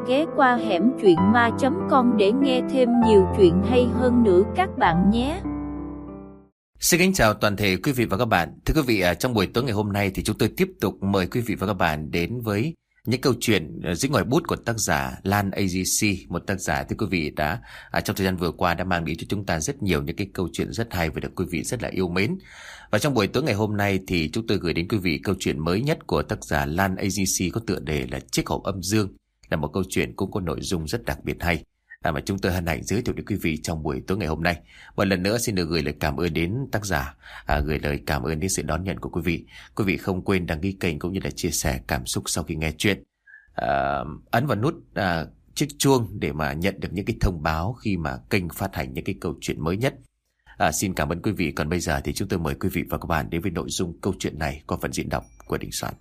ghé qua hẻm truyện ma.com để nghe thêm nhiều chuyện hay hơn nữa các bạn nhé. Xin kính chào toàn thể quý vị và các bạn. Thưa quý vị, trong buổi tối ngày hôm nay thì chúng tôi tiếp tục mời quý vị và các bạn đến với những câu chuyện dưới ngòi bút của tác giả Lan AGC, một tác giả thưa quý vị đã trong thời gian vừa qua đã mang đến cho chúng ta rất nhiều những cái câu chuyện rất hay và được quý vị rất là yêu mến. Và trong buổi tối ngày hôm nay thì chúng tôi gửi đến quý vị câu chuyện mới nhất của tác giả Lan AGC có tựa đề là Chiếc hộp âm dương, là một câu chuyện cũng có nội dung rất đặc biệt hay mà chúng tôi hân hạnh giới thiệu đến quý vị trong buổi tối ngày hôm nay. Một lần nữa xin được gửi lời cảm ơn đến tác giả, gửi lời cảm ơn đến sự đón nhận của quý vị. Quý vị không quên đăng ký kênh cũng như là chia sẻ cảm xúc sau khi nghe chuyện. Ấn vào nút chiếc chuông để mà nhận được những cái thông báo khi mà kênh phát hành những cái câu chuyện mới nhất. Xin cảm ơn quý vị. Còn bây giờ thì chúng tôi mời quý vị và các bạn đến với nội dung câu chuyện này qua phần diễn đọc của Đình Soạn.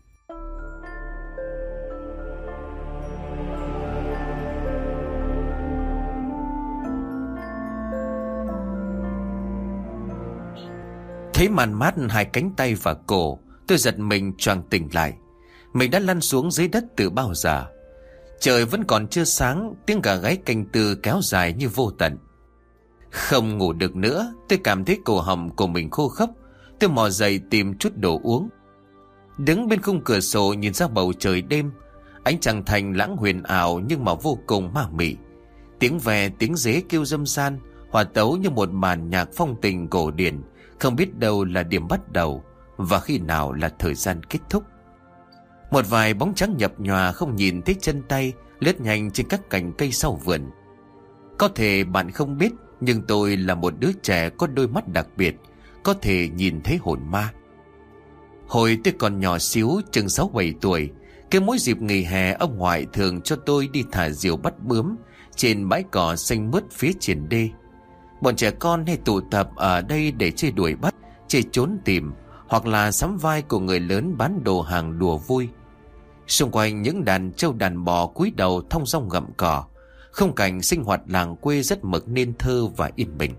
Thấy màn mát hai cánh tay và cổ, tôi giật mình choàng tỉnh lại. Mình đã lăn xuống dưới đất từ bao giờ. Trời vẫn còn chưa sáng, tiếng gà gáy canh tư kéo dài như vô tận. Không ngủ được nữa, tôi cảm thấy cổ họng của mình khô khốc. Tôi mò dậy tìm chút đồ uống. Đứng bên khung cửa sổ nhìn ra bầu trời đêm, ánh trăng thành lãng huyền ảo nhưng mà vô cùng ma mị. Tiếng ve tiếng dế kêu râm ran, hòa tấu như một màn nhạc phong tình cổ điển, không biết đâu là điểm bắt đầu và khi nào là thời gian kết thúc. Một vài bóng trắng nhập nhòa không nhìn thấy chân tay lướt nhanh trên các cành cây sau vườn. Có thể bạn không biết, nhưng tôi là một đứa trẻ có đôi mắt đặc biệt, có thể nhìn thấy hồn ma. Hồi tôi còn nhỏ xíu, chừng 6-7 tuổi, cứ mỗi dịp nghỉ hè ông ngoại thường cho tôi đi thả diều bắt bướm trên bãi cỏ xanh mướt phía triển đê. Bọn trẻ con hay tụ tập ở đây để chơi đuổi bắt, chơi trốn tìm, hoặc là sắm vai của người lớn bán đồ hàng đùa vui. Xung quanh những đàn trâu đàn bò cúi đầu thong dong gặm cỏ, khung cảnh sinh hoạt làng quê rất mực nên thơ và yên bình.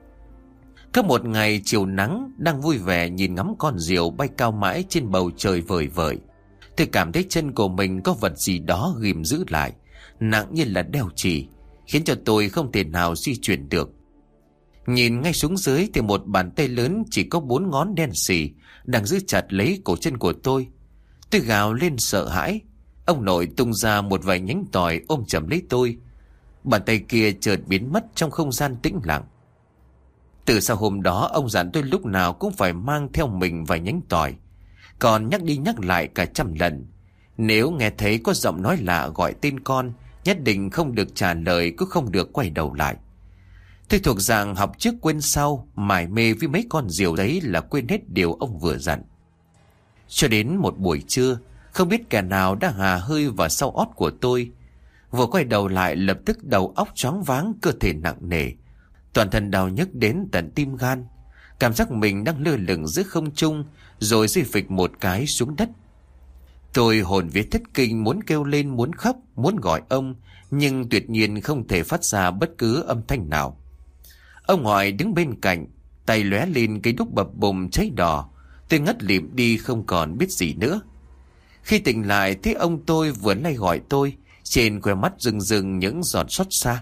Có một ngày chiều nắng, đang vui vẻ nhìn ngắm con diều bay cao mãi trên bầu trời vời vợi, tôi cảm thấy chân của mình có vật gì đó ghìm giữ lại, nặng như là đeo chì, khiến cho tôi không thể nào di chuyển được. Nhìn ngay xuống dưới thì một bàn tay lớn chỉ có 4 ngón đen xì đang giữ chặt lấy cổ chân của tôi. Tôi gào lên sợ hãi. Ông nội tung ra một vài nhánh tỏi ôm chầm lấy tôi. Bàn tay kia chợt biến mất trong không gian tĩnh lặng. Từ sau hôm đó ông dặn tôi lúc nào cũng phải mang theo mình vài nhánh tỏi, còn nhắc đi nhắc lại cả 100 lần. Nếu nghe thấy có giọng nói lạ gọi tên con, nhất định không được trả lời, cũng không được quay đầu lại. Tôi thuộc dạng học trước quên sau, mải mê với mấy con diều đấy là quên hết điều ông vừa dặn. Cho đến một buổi trưa, không biết kẻ nào đã hà hơi vào sau ót của tôi. Vừa quay đầu lại lập tức đầu óc choáng váng, cơ thể nặng nề, toàn thân đau nhức đến tận tim gan. Cảm giác mình đang lơ lửng giữa không trung, rồi rơi phịch một cái xuống đất. Tôi hồn vía thất kinh, muốn kêu lên, muốn khóc, muốn gọi ông, nhưng tuyệt nhiên không thể phát ra bất cứ âm thanh nào. Ông ngoại đứng bên cạnh, tay lóe lên cái đúc bập bùng cháy đỏ. Tôi ngất lịm đi không còn biết gì nữa. Khi tỉnh lại thấy ông tôi vừa lay gọi tôi, trên khóe mắt rưng rưng những giọt xót xa.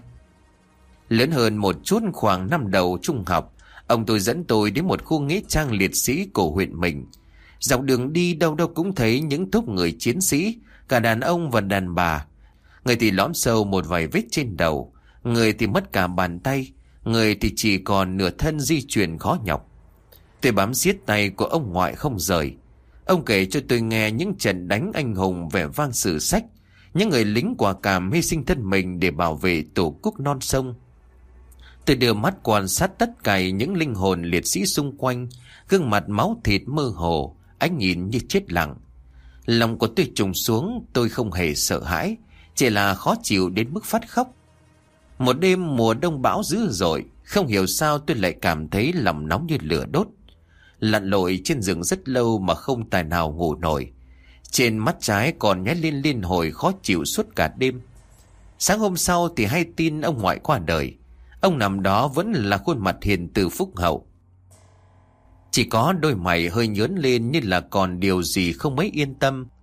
Lớn hơn một chút, khoảng năm đầu trung học, ông tôi dẫn tôi đến một khu nghĩa trang liệt sĩ của huyện mình. Dọc đường đi đâu đâu cũng thấy những tốp người chiến sĩ, cả đàn ông và đàn bà. Người thì lõm sâu một vài vết trên đầu, người thì mất cả bàn tay, người thì chỉ còn nửa thân di chuyển khó nhọc. Tôi bám siết tay của ông ngoại không rời. Ông kể cho tôi nghe những trận đánh anh hùng vẻ vang sử sách, những người lính quả cảm hy sinh thân mình để bảo vệ tổ quốc non sông. Tôi đưa mắt quan sát tất cả những linh hồn liệt sĩ xung quanh, gương mặt máu thịt mơ hồ, ánh nhìn như chết lặng. Lòng của tôi trùng xuống, tôi không hề sợ hãi, chỉ là khó chịu đến mức phát khóc. Một đêm mùa đông bão dữ dội, không hiểu sao tôi lại cảm thấy lòng nóng như lửa đốt. Lặn lội trên giường rất lâu mà không tài nào ngủ nổi. Trên mắt trái còn nhói lên liên hồi khó chịu suốt cả đêm. Sáng hôm sau thì hay tin ông ngoại qua đời. Ông nằm đó vẫn là khuôn mặt hiền từ phúc hậu. Chỉ có đôi mày hơi nhớn lên như là còn điều gì không mấy yên tâm.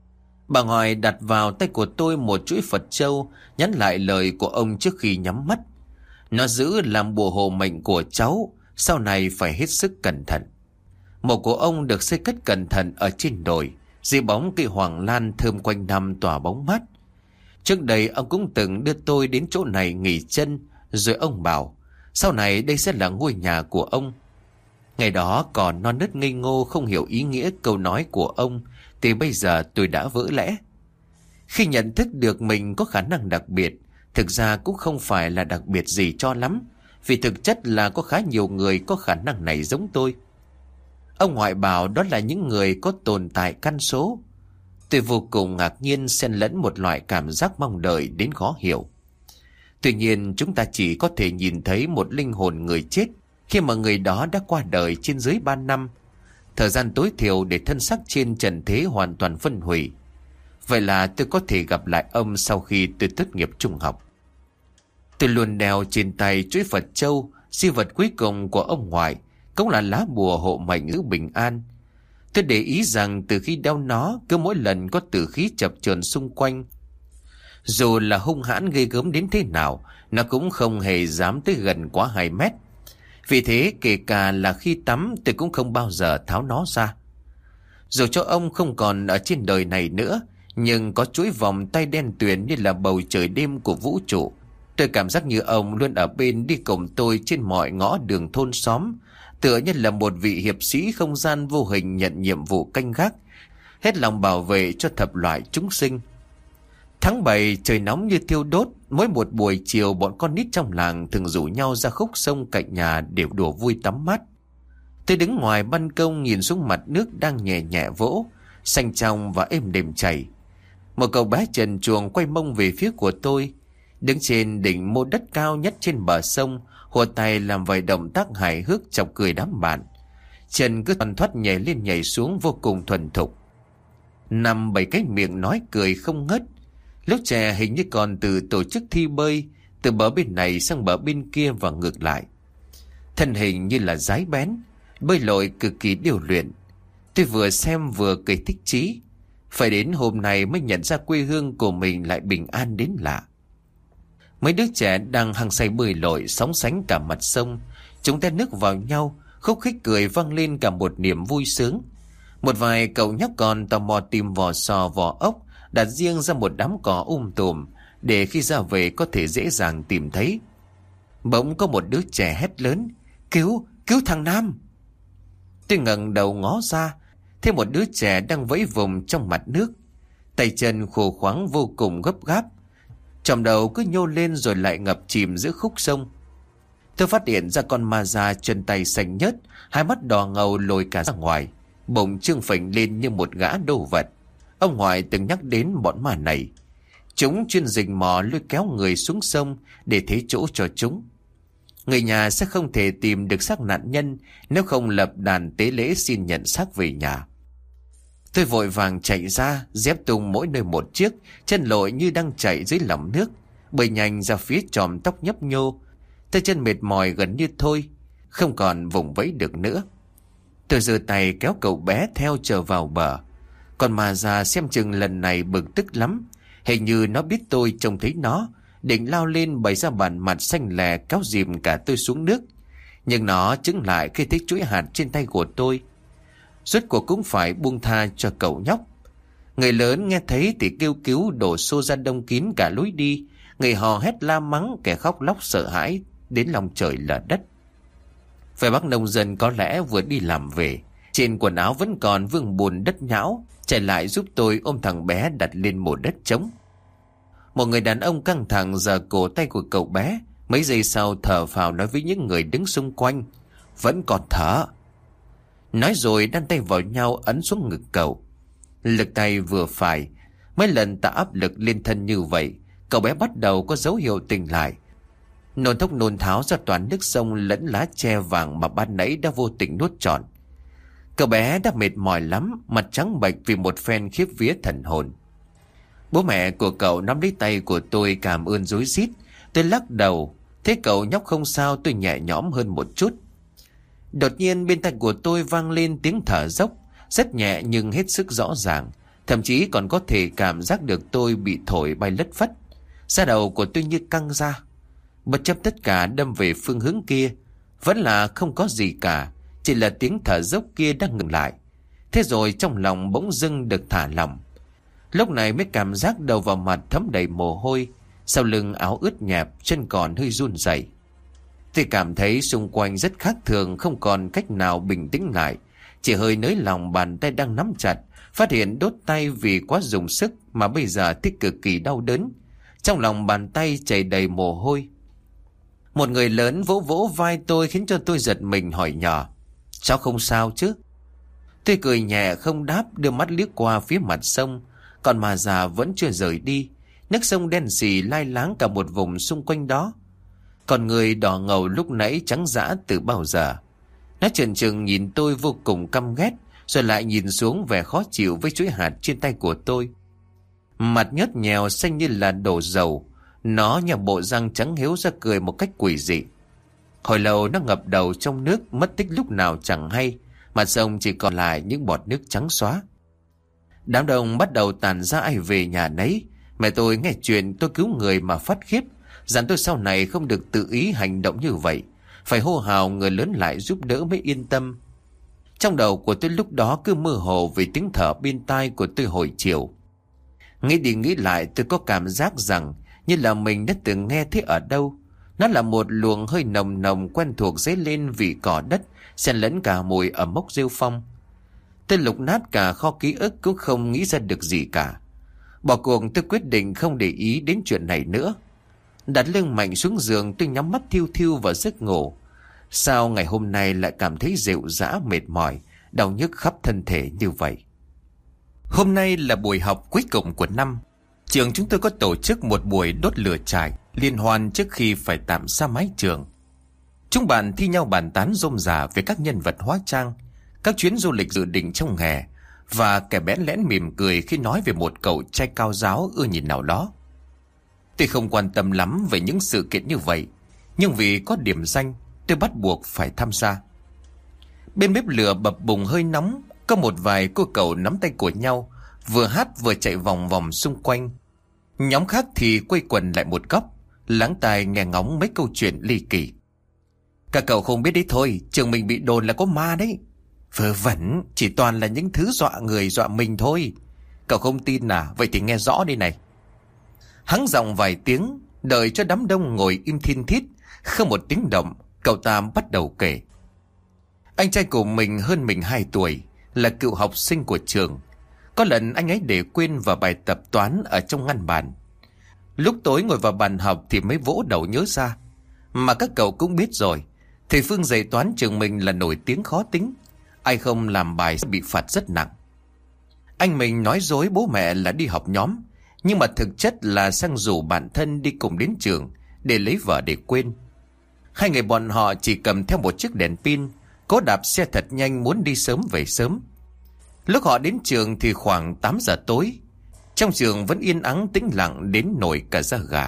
Bà ngoại đặt vào tay của tôi một chuỗi Phật châu, nhắn lại lời của ông trước khi nhắm mắt. Nó giữ làm bùa hộ mệnh của cháu, sau này phải hết sức cẩn thận. Mộ của ông được xây cất cẩn thận ở trên đồi, dưới bóng cây hoàng lan thơm quanh năm tỏa bóng mát. Trước đây ông cũng từng đưa tôi đến chỗ này nghỉ chân, rồi ông bảo sau này đây sẽ là ngôi nhà của ông. Ngày đó còn non nớt ngây ngô không hiểu ý nghĩa câu nói của ông, thì bây giờ tôi đã vỡ lẽ. Khi nhận thức được mình có khả năng đặc biệt, thực ra cũng không phải là đặc biệt gì cho lắm, vì thực chất là có khá nhiều người có khả năng này giống tôi. Ông ngoại bảo đó là những người có tồn tại căn số. Tôi vô cùng ngạc nhiên, xen lẫn một loại cảm giác mong đợi đến khó hiểu. Tuy nhiên chúng ta chỉ có thể nhìn thấy một linh hồn người chết khi mà người đó đã qua đời trên dưới 3 năm, thời gian tối thiểu để thân xác trên trần thế hoàn toàn phân hủy. Vậy là tôi có thể gặp lại ông sau khi tôi tốt nghiệp trung học. Tôi luôn đeo trên tay chuỗi Phật châu, di vật cuối cùng của ông ngoại, cũng là lá bùa hộ mệnh giữ bình an. Tôi để ý rằng từ khi đeo nó, cứ mỗi lần có tử khí chập chờn xung quanh, dù là hung hãn ghê gớm đến thế nào, nó cũng không hề dám tới gần quá 2 mét. Vì thế kể cả là khi tắm, tôi cũng không bao giờ tháo nó ra. Dù cho ông không còn ở trên đời này nữa, nhưng có chuỗi vòng tay đen tuyền như là bầu trời đêm của vũ trụ. Tôi cảm giác như ông luôn ở bên đi cùng tôi trên mọi ngõ đường thôn xóm, tựa như là một vị hiệp sĩ không gian vô hình nhận nhiệm vụ canh gác, hết lòng bảo vệ cho thập loại chúng sinh. Tháng 7 trời nóng như thiêu đốt, mỗi một buổi chiều bọn con nít trong làng thường rủ nhau ra khúc sông cạnh nhà để đùa vui tắm mát. Tôi đứng ngoài ban công nhìn xuống mặt nước đang nhẹ nhẹ vỗ, xanh trong và êm đềm chảy. Một cậu bé trần truồng quay mông về phía của tôi, đứng trên đỉnh mô đất cao nhất trên bờ sông, hùa tay làm vài động tác hài hước chọc cười đám bạn. Chân cứ thoăn thoắt nhảy lên nhảy xuống vô cùng thuần thục. 5-7 cái miệng nói cười không ngớt. Lúc trẻ hình như còn từ tổ chức thi bơi, từ bờ bên này sang bờ bên kia và ngược lại. Thân hình như là dái bén, bơi lội cực kỳ điêu luyện. Tôi vừa xem vừa cười thích chí. Phải đến hôm nay mới nhận ra quê hương của mình lại bình an đến lạ. Mấy đứa trẻ đang hăng say bơi lội sóng sánh cả mặt sông. Chúng ta nước vào nhau, khúc khích cười vang lên cả một niềm vui sướng. Một vài cậu nhóc còn tò mò tìm vỏ sò vỏ ốc, đặt riêng ra một đám cỏ tùm, để khi ra về có thể dễ dàng tìm thấy. Bỗng có một đứa trẻ hét lớn: Cứu thằng Nam! Tôi ngẩng đầu ngó ra, thấy một đứa trẻ đang vẫy vùng trong mặt nước, tay chân khô khoắng vô cùng gấp gáp, chòm đầu cứ nhô lên rồi lại ngập chìm giữa khúc sông. Tôi phát hiện ra con ma da chân tay xanh nhớt, hai mắt đỏ ngầu lồi cả ra ngoài, bụng trương phình lên như một gã đồ vật. Ông ngoại từng nhắc đến bọn ma này. Chúng chuyên rình mò lôi kéo người xuống sông để thế chỗ cho chúng. Người nhà sẽ không thể tìm được xác nạn nhân nếu không lập đàn tế lễ xin nhận xác về nhà. Tôi vội vàng chạy ra, dép tung mỗi nơi một chiếc, chân lội như đang chạy dưới lòng nước, bơi nhanh ra phía chòm tóc nhấp nhô. Tay chân mệt mỏi gần như thôi, không còn vùng vẫy được nữa. Tôi giơ tay kéo cậu bé theo trở vào bờ. Còn mà già xem chừng lần này bực tức lắm, hình như nó biết tôi trông thấy nó, định lao lên bày ra bản mặt xanh lè kéo dìm cả tôi xuống nước. Nhưng nó chững lại khi thấy chuỗi hạt trên tay của tôi. Rốt cuộc cũng phải buông tha cho cậu nhóc. Người lớn nghe thấy thì kêu cứu đổ xô ra đông kín cả lối đi. Người hò hét la mắng, kẻ khóc lóc sợ hãi đến lòng trời lở đất. Phải bác nông dân có lẽ vừa đi làm về, trên quần áo vẫn còn vương bùn đất nhão, chạy lại giúp tôi ôm thằng bé đặt lên một đất trống. Một người đàn ông căng thẳng giở cổ tay của cậu bé, mấy giây sau thở phào nói với những người đứng xung quanh: Vẫn còn thở. Nói rồi đan tay vào nhau ấn xuống ngực cậu. Lực tay vừa phải, mấy lần tạo áp lực lên thân như vậy, cậu bé bắt đầu có dấu hiệu tỉnh lại. Nôn thốc nôn tháo ra toàn nước sông lẫn lá tre vàng mà ban nãy đã vô tình nuốt trọn. Cậu bé đã mệt mỏi lắm, mặt trắng bệch vì một phen khiếp vía thần hồn. Bố mẹ của cậu nắm lấy tay của tôi cảm ơn rối rít. Tôi lắc đầu, thấy cậu nhóc không sao, tôi nhẹ nhõm hơn một chút. Đột nhiên bên tai của tôi vang lên tiếng thở dốc, rất nhẹ nhưng hết sức rõ ràng. Thậm chí còn có thể cảm giác được tôi bị thổi bay lất phất. Da đầu của tôi như căng ra. Bất chấp tất cả đâm về phương hướng kia, vẫn là không có gì cả, chỉ là tiếng thở dốc kia đang ngừng lại. Thế rồi trong lòng bỗng dưng được thả lỏng. Lúc này mới cảm giác đầu vào mặt thấm đầy mồ hôi, sau lưng áo ướt nhẹp, chân còn hơi run rẩy. Tôi cảm thấy xung quanh rất khác thường, không còn cách nào bình tĩnh lại. Chỉ hơi nới lòng bàn tay đang nắm chặt, phát hiện đốt tay vì quá dùng sức mà bây giờ thấy cực kỳ đau đớn. Trong lòng bàn tay chảy đầy mồ hôi. Một người lớn vỗ vỗ vai tôi khiến cho tôi giật mình hỏi nhỏ: "Cháu không sao chứ?" Tôi cười nhẹ không đáp, đưa mắt liếc qua phía mặt sông. Còn mà già vẫn chưa rời đi. Nước sông đen sì lai láng cả một vùng xung quanh đó. Còn người đỏ ngầu lúc nãy trắng dã từ bao giờ. Nó chần chừng nhìn tôi vô cùng căm ghét, rồi lại nhìn xuống vẻ khó chịu với chuỗi hạt trên tay của tôi. Mặt nhớt nhèo xanh như là đổ dầu. Nó nhả bộ răng trắng hiếu ra cười một cách quỷ dị. Hồi lâu nó ngập đầu trong nước, mất tích lúc nào chẳng hay. Mặt sông chỉ còn lại những bọt nước trắng xóa. Đám đông bắt đầu tàn ra ai về nhà nấy. Mẹ tôi nghe chuyện tôi cứu người mà phát khiếp, dặn tôi sau này không được tự ý hành động như vậy, phải hô hào người lớn lại giúp đỡ mới yên tâm. Trong đầu của tôi lúc đó cứ mơ hồ vì tiếng thở bên tai của tôi hồi chiều. Nghĩ đi nghĩ lại tôi có cảm giác rằng như là mình đã từng nghe thấy ở đâu. Nó là một luồng hơi nồng nồng quen thuộc dấy lên vị cỏ đất, xen lẫn cả mùi ẩm mốc rêu phong. Tôi lục nát cả kho ký ức cũng không nghĩ ra được gì cả. Bỏ cuộc tôi quyết định không để ý đến chuyện này nữa. Đặt lưng mạnh xuống giường, tôi nhắm mắt thiu thiu vào giấc ngủ. Sao ngày hôm nay lại cảm thấy rệu rã mệt mỏi, đau nhức khắp thân thể như vậy? Hôm nay là buổi học cuối cùng của năm. Trường chúng tôi có tổ chức một buổi đốt lửa trại liên hoan trước khi phải tạm xa mái trường. Chúng bạn thi nhau bàn tán rôm rả về các nhân vật hóa trang, các chuyến du lịch dự định trong hè, và kẻ bẽn lẽn mỉm cười khi nói về một cậu trai cao ráo ưa nhìn nào đó. Tôi không quan tâm lắm về những sự kiện như vậy, nhưng vì có điểm danh, tôi bắt buộc phải tham gia. Bên bếp lửa bập bùng hơi nóng, có một vài cô cậu nắm tay của nhau, vừa hát vừa chạy vòng vòng xung quanh. Nhóm khác thì quây quần lại một góc, lắng tai nghe ngóng mấy câu chuyện ly kỳ. Các cậu không biết đấy thôi, trường mình bị đồn là có ma đấy. Vớ vẩn, chỉ toàn là những thứ dọa người dọa mình thôi. Cậu không tin à? Vậy thì nghe rõ đây này. Hắng giọng vài tiếng, đợi cho đám đông ngồi im thin thít, không một tiếng động, cậu ta bắt đầu kể. Anh trai của mình hơn mình 2 tuổi, là cựu học sinh của trường. Có lần anh ấy để quên vào bài tập toán ở trong ngăn bàn. Lúc tối ngồi vào bàn học thì mới vỗ đầu nhớ ra. Mà các cậu cũng biết rồi, thầy Phương dạy toán trường mình là nổi tiếng khó tính. Ai không làm bài sẽ bị phạt rất nặng. Anh mình nói dối bố mẹ là đi học nhóm, nhưng mà thực chất là sang rủ bạn thân đi cùng đến trường để lấy vợ để quên. Hai người bọn họ chỉ cầm theo một chiếc đèn pin, cố đạp xe thật nhanh muốn đi sớm về sớm. Lúc họ đến trường thì khoảng 8 giờ tối. Trong trường vẫn yên ắng tĩnh lặng đến nổi cả da gà.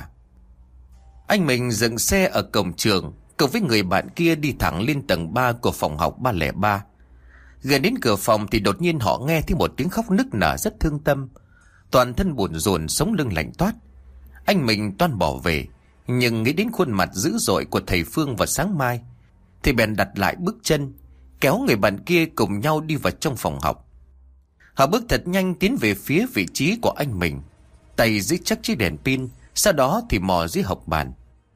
Anh mình dừng xe ở cổng trường, cùng với người bạn kia đi thẳng lên tầng 3 của phòng học 303. Gần đến cửa phòng thì đột nhiên họ nghe thấy một tiếng khóc nức nở rất thương tâm. Toàn thân buồn rùn, sống lưng lạnh toát. Anh mình toan bỏ về, nhưng nghĩ đến khuôn mặt dữ dội của thầy Phương vào sáng mai thì bèn đặt lại bước chân, kéo người bạn kia cùng nhau đi vào trong phòng học. Họ bước thật nhanh tiến về phía vị trí của anh mình, tay giữ chắc chiếc đèn pin, sau đó thì mò dưới học bàn.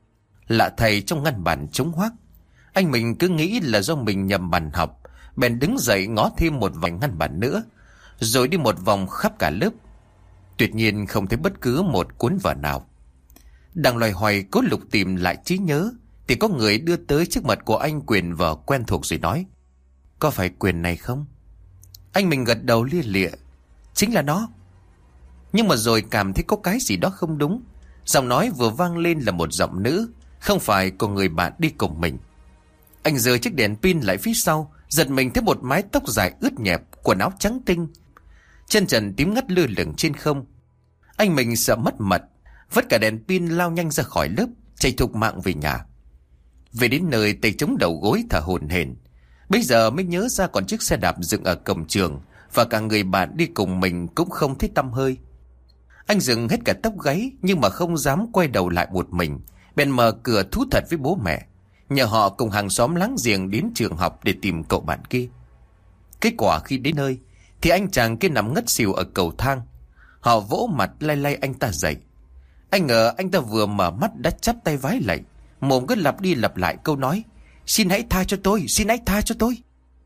Lạ thầy, trong ngăn bàn trống hoác. Anh mình cứ nghĩ là do mình nhầm bàn học, bèn đứng dậy ngó thêm một vài ngăn bàn nữa, rồi đi một vòng khắp cả lớp. Tuyệt nhiên không thấy bất cứ một cuốn vở nào. Đang loay hoay cố lục tìm lại trí nhớ thì có người đưa tới trước mặt của anh quyển vở quen thuộc rồi nói: "Có phải quyển này không?" Anh mình gật đầu lia lịa: "Chính là nó." Nhưng mà rồi cảm thấy có cái gì đó không đúng. Giọng nói vừa vang lên là một giọng nữ, không phải của người bạn đi cùng mình. Anh giơ chiếc đèn pin lại phía sau, giật mình thấy một mái tóc dài ướt nhẹp, quần áo trắng tinh, chân trần tím ngắt lơ lửng trên không. Anh mình sợ mất mật, vứt cả đèn pin lao nhanh ra khỏi lớp, chạy thục mạng về nhà. Về đến nơi, tay chống đầu gối thở hổn hển. Bây giờ mới nhớ ra còn chiếc xe đạp dựng ở cổng trường và cả người bạn đi cùng mình cũng không thấy tăm hơi. Anh dừng hết cả tóc gáy nhưng mà không dám quay đầu lại một mình, bèn mở cửa thú thật với bố mẹ, nhờ họ cùng hàng xóm láng giềng đến trường học để tìm cậu bạn kia. Kết quả khi đến nơi thì anh chàng kia nằm ngất xỉu ở cầu thang. Họ vỗ mặt lay lay anh ta dậy. Anh ngờ anh ta vừa mở mắt đã chắp tay vái lạy, mồm cứ lặp đi lặp lại câu nói: "Xin hãy tha cho tôi, xin hãy tha cho tôi."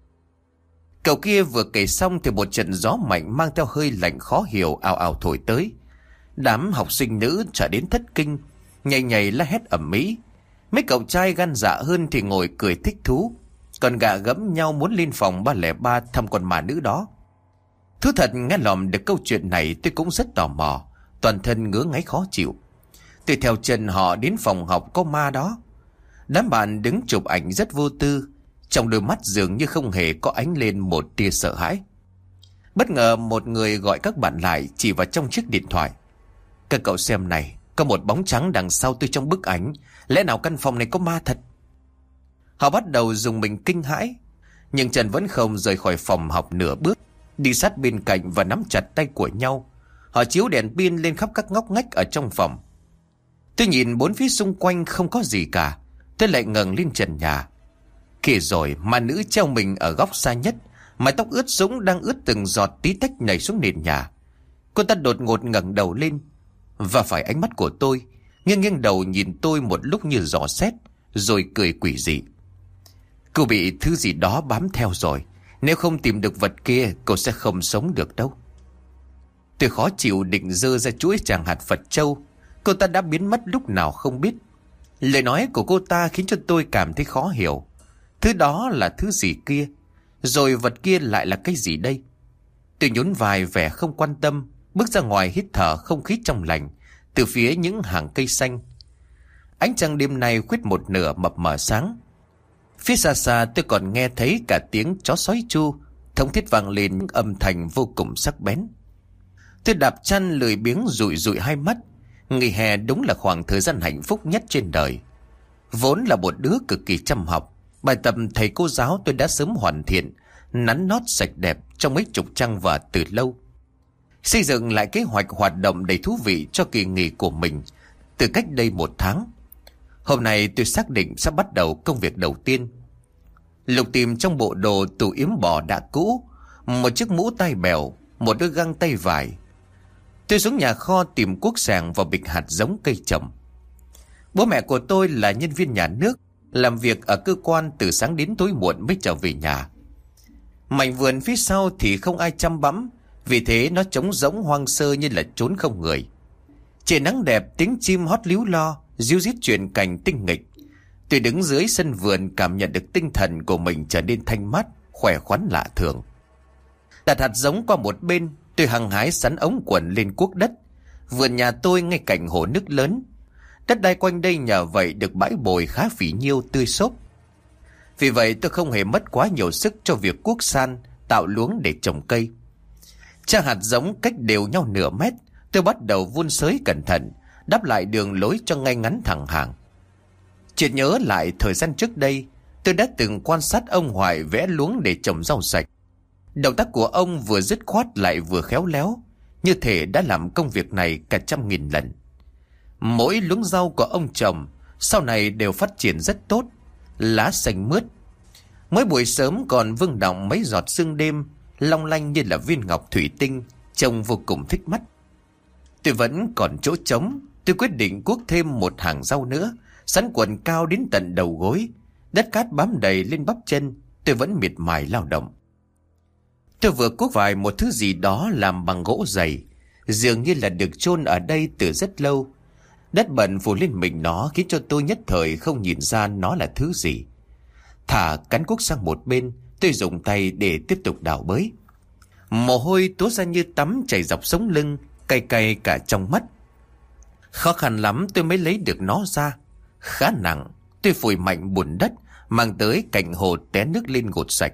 Cậu kia vừa kể xong thì một trận gió mạnh mang theo hơi lạnh khó hiểu ào ào thổi tới. Đám học sinh nữ trở đến thất kinh, nhảy nhảy la hét ầm ĩ. Mấy cậu trai gan dạ hơn thì ngồi cười thích thú, còn gạ gẫm nhau muốn lên phòng 303 thăm con ma nữ đó. Thú thật nghe lòm được câu chuyện này tôi cũng rất tò mò, toàn thân ngứa ngáy khó chịu. Tôi theo chân họ đến phòng học có ma đó. Đám bạn đứng chụp ảnh rất vô tư, trong đôi mắt dường như không hề có ánh lên một tia sợ hãi. Bất ngờ một người gọi các bạn lại, chỉ vào trong chiếc điện thoại: "Các cậu xem này, có một bóng trắng đằng sau tôi trong bức ảnh, lẽ nào căn phòng này có ma thật?" Họ bắt đầu dùng mình kinh hãi, nhưng Trần vẫn không rời khỏi phòng học nửa bước, đi sát bên cạnh và nắm chặt tay của nhau. Họ chiếu đèn pin lên khắp các ngóc ngách ở trong phòng. Tôi nhìn bốn phía xung quanh không có gì cả, tôi lại ngẩng lên trần nhà. Kìa rồi, ma nữ treo mình ở góc xa nhất, mái tóc ướt sũng đang ướt từng giọt tí tách nảy xuống nền nhà. Cô ta đột ngột ngẩng đầu lên, và phải ánh mắt của tôi, nghiêng nghiêng đầu nhìn tôi một lúc như dò xét, rồi cười quỷ dị: "Cô bị thứ gì đó bám theo rồi, nếu không tìm được vật kia cô sẽ không sống được đâu." Tôi khó chịu định giơ ra chuỗi tràng hạt Phật châu. Cô ta đã biến mất lúc nào không biết. Lời nói của cô ta khiến cho tôi cảm thấy khó hiểu. Thứ đó là thứ gì kia, rồi vật kia lại là cái gì đây? Tôi nhún vai vẻ không quan tâm, bước ra ngoài hít thở không khí trong lành từ phía những hàng cây xanh. Ánh trăng đêm nay khuyết một nửa mập mờ sáng. Phía xa xa tôi còn nghe thấy cả tiếng chó sói chu, thống thiết vang lên những âm thanh vô cùng sắc bén. Tôi đạp chăn lười biếng dụi dụi hai mắt. Nghỉ hè đúng là khoảng thời gian hạnh phúc nhất trên đời. Vốn là một đứa cực kỳ chăm học, bài tập thầy cô giáo tôi đã sớm hoàn thiện, nắn nót sạch đẹp trong mấy chục trang vở từ lâu. Xây dựng lại kế hoạch hoạt động đầy thú vị cho kỳ nghỉ của mình từ cách đây 1 tháng. Hôm nay tôi xác định sẽ bắt đầu công việc đầu tiên. Lục tìm trong bộ đồ tủ yếm bò đã cũ, một chiếc mũ tai bèo, một đôi găng tay vải. Tôi xuống nhà kho tìm cuốc sàng và bịch hạt giống cây trồng. Bố mẹ của tôi là nhân viên nhà nước, làm việc ở cơ quan từ sáng đến tối muộn mới trở về nhà. Mảnh vườn phía sau thì không ai chăm bẵm, vì thế nó trống rỗng hoang sơ như là chốn không người. Trời nắng đẹp, tiếng chim hót líu lo, ríu rít chuyển cành tinh nghịch. Tôi đứng dưới sân vườn cảm nhận được tinh thần của mình trở nên thanh mát, khỏe khoắn lạ thường. Đặt hạt giống qua một bên, tôi hăng hái sắn ống quần lên cuốc đất. Vườn nhà tôi ngay cạnh hồ nước lớn. Đất đai quanh đây nhờ vậy được bãi bồi khá phì nhiêu tươi xốp. Vì vậy tôi không hề mất quá nhiều sức cho việc cuốc san, tạo luống để trồng cây. Trang hạt giống cách đều nhau nửa mét, tôi bắt đầu vun xới cẩn thận, đắp lại đường lối cho ngay ngắn thẳng hàng. Chợt nhớ lại thời gian trước đây, tôi đã từng quan sát ông Hoài vẽ luống để trồng rau sạch. Động tác của ông vừa dứt khoát lại vừa khéo léo, như thể đã làm công việc này cả 100.000 lần. Mỗi luống rau của ông trồng sau này đều phát triển rất tốt, lá xanh mướt. Mỗi buổi sớm còn vương đọng mấy giọt sương đêm, long lanh như là viên ngọc thủy tinh, trông vô cùng thích mắt. Tôi vẫn còn chỗ trống, tôi quyết định cuốc thêm một hàng rau nữa, sắn quần cao đến tận đầu gối. Đất cát bám đầy lên bắp chân, tôi vẫn miệt mài lao động. Tôi vừa cuốc vài một thứ gì đó làm bằng gỗ dày, dường như là được chôn ở đây từ rất lâu. Đất bẩn phủ lên mình nó khiến cho tôi nhất thời không nhìn ra nó là thứ gì. Thả cán cuốc sang một bên, tôi dùng tay để tiếp tục đào bới. Mồ hôi túa ra như tắm chảy dọc sống lưng, cay cay cả trong mắt. Khó khăn lắm tôi mới lấy được nó ra. Khá nặng, tôi phủi mạnh bùn đất, mang tới cạnh hồ té nước lên gột sạch.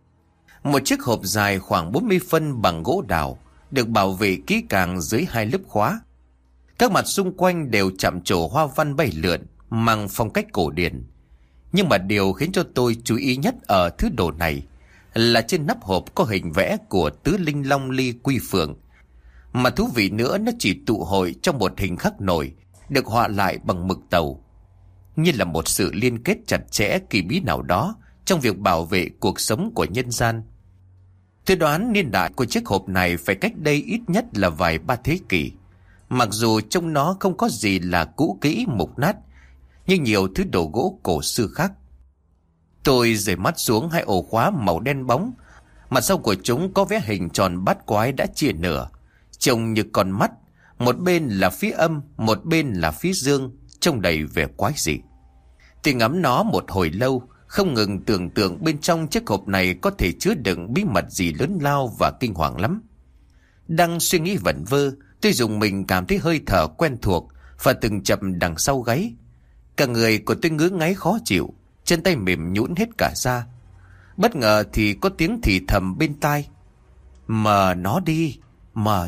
Một chiếc hộp dài khoảng 40 phân bằng gỗ đào, được bảo vệ kỹ càng dưới 2 lớp khóa. Các mặt xung quanh đều chạm trổ hoa văn bay lượn, mang phong cách cổ điển. Nhưng mà điều khiến cho tôi chú ý nhất ở thứ đồ này là trên nắp hộp có hình vẽ của tứ linh long ly quy phượng. Mà thú vị nữa, nó chỉ tụ hội trong một hình khắc nổi được họa lại bằng mực tàu, như là một sự liên kết chặt chẽ kỳ bí nào đó trong việc bảo vệ cuộc sống của nhân gian. Tôi đoán niên đại của chiếc hộp này phải cách đây ít nhất là vài ba thế kỷ. Mặc dù trong nó không có gì là cũ kỹ mục nát như nhiều thứ đồ gỗ cổ xưa khác. Tôi rời mắt xuống hai ổ khóa màu đen bóng. Mặt sau của chúng có vẽ hình tròn bát quái đã chia nửa, trông như con mắt. Một bên là phía âm, một bên là phía dương, trông đầy vẻ quái dị. Tôi ngắm nó một hồi lâu, không ngừng tưởng tượng bên trong chiếc hộp này có thể chứa đựng bí mật gì lớn lao và kinh hoàng lắm. Đang suy nghĩ vẩn vơ, tôi dùng mình cảm thấy hơi thở quen thuộc và từng chậm đằng sau gáy. Cả người của tôi ngứa ngáy khó chịu, chân tay mềm nhũn hết cả ra. Bất ngờ thì có tiếng thì thầm bên tai: "Mở nó đi, mở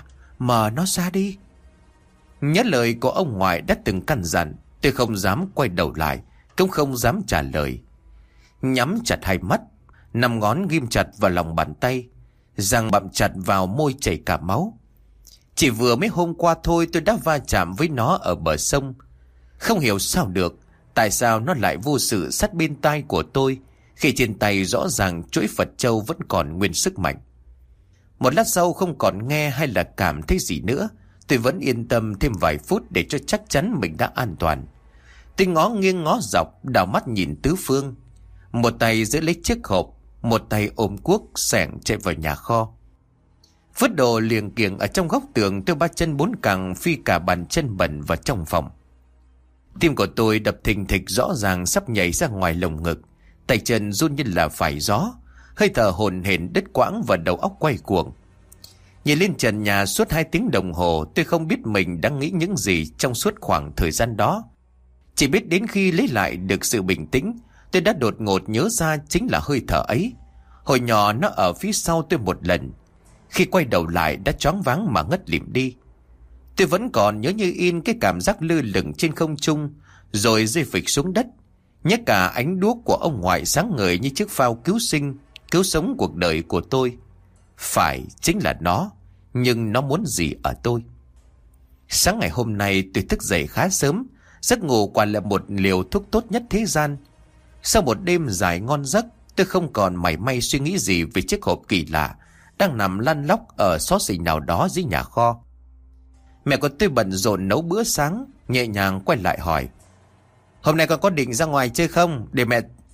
nó ra đi." Nhớ lời của ông ngoại đã từng căn dặn, tôi không dám quay đầu lại, cũng không dám trả lời. Nhắm chặt hai mắt, năm ngón ghim chặt vào lòng bàn tay, răng bặm chặt vào môi chảy cả máu. Chỉ vừa mấy hôm qua thôi tôi đã va chạm với nó ở bờ sông. Không hiểu sao được, tại sao nó lại vô sự sát bên tai của tôi, khi trên tay rõ ràng chuỗi Phật châu vẫn còn nguyên sức mạnh. Một lát sau không còn nghe hay là cảm thấy gì nữa, tôi vẫn yên tâm thêm vài phút để cho chắc chắn mình đã an toàn. Tôi ngó nghiêng ngó dọc, đảo mắt nhìn tứ phương. Một tay giữ lấy chiếc hộp, một tay ôm cuốc xẻng chạy vào nhà kho. Vứt đồ liềng kiềng ở trong góc tường, tôi ba chân bốn cẳng phi cả bàn chân bẩn vào trong phòng. Tim của tôi đập thình thịch, rõ ràng sắp nhảy ra ngoài lồng ngực. Tay chân run như là phải gió, hơi thở hổn hển đứt quãng và đầu óc quay cuồng. Nhìn lên trần nhà suốt 2 tiếng đồng hồ, tôi không biết mình đang nghĩ những gì trong suốt khoảng thời gian đó. Chỉ biết đến khi lấy lại được sự bình tĩnh, tôi đã đột ngột nhớ ra chính là hơi thở ấy. Hồi nhỏ nó ở phía sau tôi một lần. Khi quay đầu lại đã choáng váng mà ngất lịm đi. Tôi vẫn còn nhớ như in cái cảm giác lơ lửng trên không trung, rồi rơi phịch xuống đất. Nhớ cả ánh đuốc của ông ngoại sáng ngời như chiếc phao cứu sinh, cứu sống cuộc đời của tôi. Phải, chính là nó, nhưng nó muốn gì ở tôi? Sáng ngày hôm nay tôi thức dậy khá sớm. Giấc ngủ quả là một liều thuốc tốt nhất thế gian. Sau một đêm dài ngon giấc, tôi không còn mảy may suy nghĩ gì về chiếc hộp kỳ lạ đang nằm lăn lóc ở xó xỉnh nào đó dưới nhà kho. Mẹ của tôi bận rộn nấu bữa sáng, nhẹ nhàng quay lại hỏi: "Hôm nay con có định ra ngoài chơi không? Để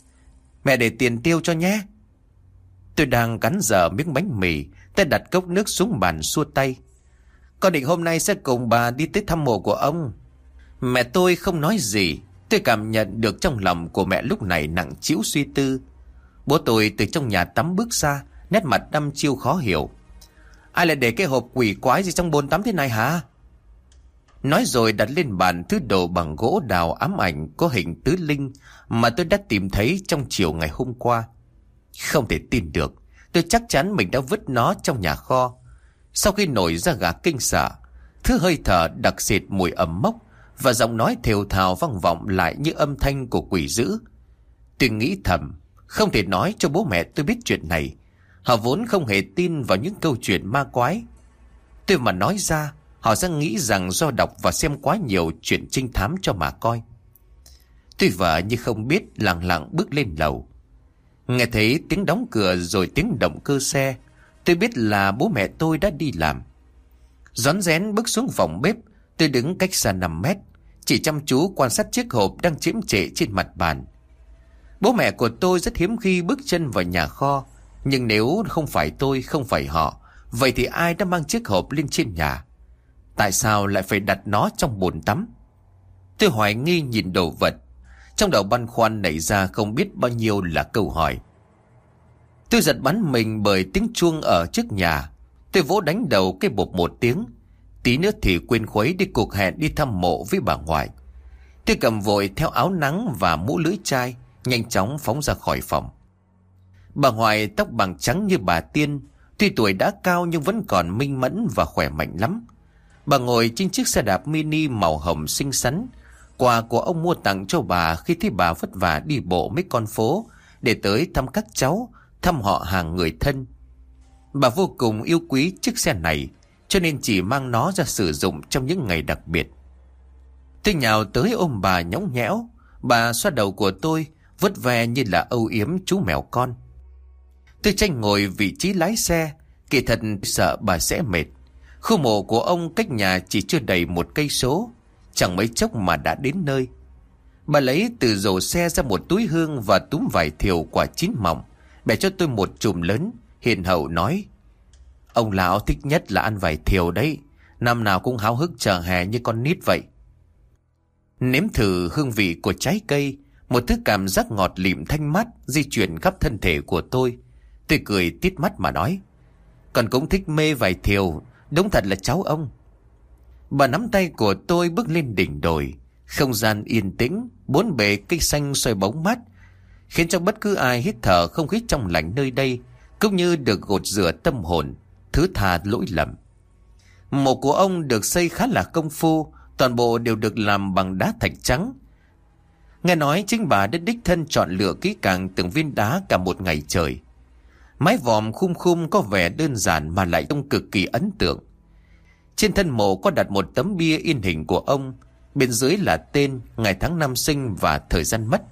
mẹ để tiền tiêu cho nhé." Tôi đang cắn dở miếng bánh mì, tay đặt cốc nước xuống bàn xua tay: "Con định hôm nay sẽ cùng bà đi tới thăm mộ của ông." Mẹ tôi không nói gì. Tôi cảm nhận được trong lòng của mẹ lúc này nặng trĩu suy tư. Bố tôi từ trong nhà tắm bước ra, nét mặt đăm chiêu khó hiểu: "Ai lại để cái hộp quỷ quái gì trong bồn tắm thế này hả?" Nói rồi đặt lên bàn thứ đồ bằng gỗ đào ám ảnh có hình tứ linh mà tôi đã tìm thấy trong chiều ngày hôm qua. Không thể tin được, tôi chắc chắn mình đã vứt nó trong nhà kho. Sau khi nổi ra gà kinh sợ, thứ hơi thở đặc sệt mùi ẩm mốc và giọng nói thều thào vang vọng lại như âm thanh của quỷ dữ. Tôi nghĩ thầm, không thể nói cho bố mẹ tôi biết chuyện này. Họ vốn không hề tin vào những câu chuyện ma quái. Tôi mà nói ra, họ sẽ nghĩ rằng do đọc và xem quá nhiều chuyện trinh thám cho mà coi. Tôi vợ như không biết lặng lặng bước lên lầu. Nghe thấy tiếng đóng cửa rồi tiếng động cơ xe, tôi biết là bố mẹ tôi đã đi làm. Rón rén bước xuống phòng bếp. Tôi đứng cách xa 5 mét, chỉ chăm chú quan sát chiếc hộp đang chiếm trệ trên mặt bàn. Bố mẹ của tôi rất hiếm khi bước chân vào nhà kho, nhưng nếu không phải tôi, không phải họ, vậy thì ai đã mang chiếc hộp lên trên nhà? Tại sao lại phải đặt nó trong bồn tắm? Tôi hoài nghi nhìn đồ vật, trong đầu băn khoăn nảy ra không biết bao nhiêu là câu hỏi. Tôi giật bắn mình bởi tiếng chuông ở trước nhà. Tôi vỗ đánh đầu cái bộp một tiếng. Tí nữa thì quên khuấy đi cuộc hẹn đi thăm mộ với bà ngoại. Tôi cầm vội theo áo nắng và mũ lưỡi chai, nhanh chóng phóng ra khỏi phòng. Bà ngoại tóc bằng trắng như bà tiên, tuy tuổi đã cao nhưng vẫn còn minh mẫn và khỏe mạnh lắm. Bà ngồi trên chiếc xe đạp mini màu hồng xinh xắn, quà của ông mua tặng cho bà khi thấy bà vất vả đi bộ mấy con phố để tới thăm các cháu, thăm họ hàng người thân. Bà vô cùng yêu quý chiếc xe này, cho nên chỉ mang nó ra sử dụng trong những ngày đặc biệt. Tôi nhào tới ôm bà nhõng nhẽo. Bà xoa đầu của tôi, vuốt ve như là âu yếm chú mèo con. Tôi tranh ngồi vị trí lái xe. Kỳ thật sợ bà sẽ mệt. Khu mộ của ông cách nhà chỉ chưa đầy 1 cây số. Chẳng mấy chốc mà đã đến nơi. Bà lấy từ rổ xe ra một túi hương và túm vải thiều quả chín mọng, bẻ cho tôi một chùm lớn, hiền hậu nói: "Ông lão thích nhất là ăn vải thiều đấy, năm nào cũng háo hức chờ hè như con nít vậy." Nếm thử hương vị của trái cây, một thứ cảm giác ngọt lịm thanh mát di chuyển khắp thân thể của tôi. Tôi cười tít mắt mà nói: "Con cũng thích mê vải thiều, đúng thật là cháu ông." Bà nắm tay của tôi bước lên đỉnh đồi. Không gian yên tĩnh, bốn bề cây xanh xoay bóng mát, khiến cho bất cứ ai hít thở không khí trong lành nơi đây cũng như được gột rửa tâm hồn, thứ tha lỗi lầm. Mộ của ông được xây khá là công phu, toàn bộ đều được làm bằng đá thạch trắng. Nghe nói chính bà đã đích thân chọn lựa kỹ càng từng viên đá cả một ngày trời. Mái vòm khum khum có vẻ đơn giản mà lại trông cực kỳ ấn tượng. Trên thân mộ có đặt một tấm bia in hình của ông, bên dưới là tên, ngày tháng năm sinh và thời gian mất.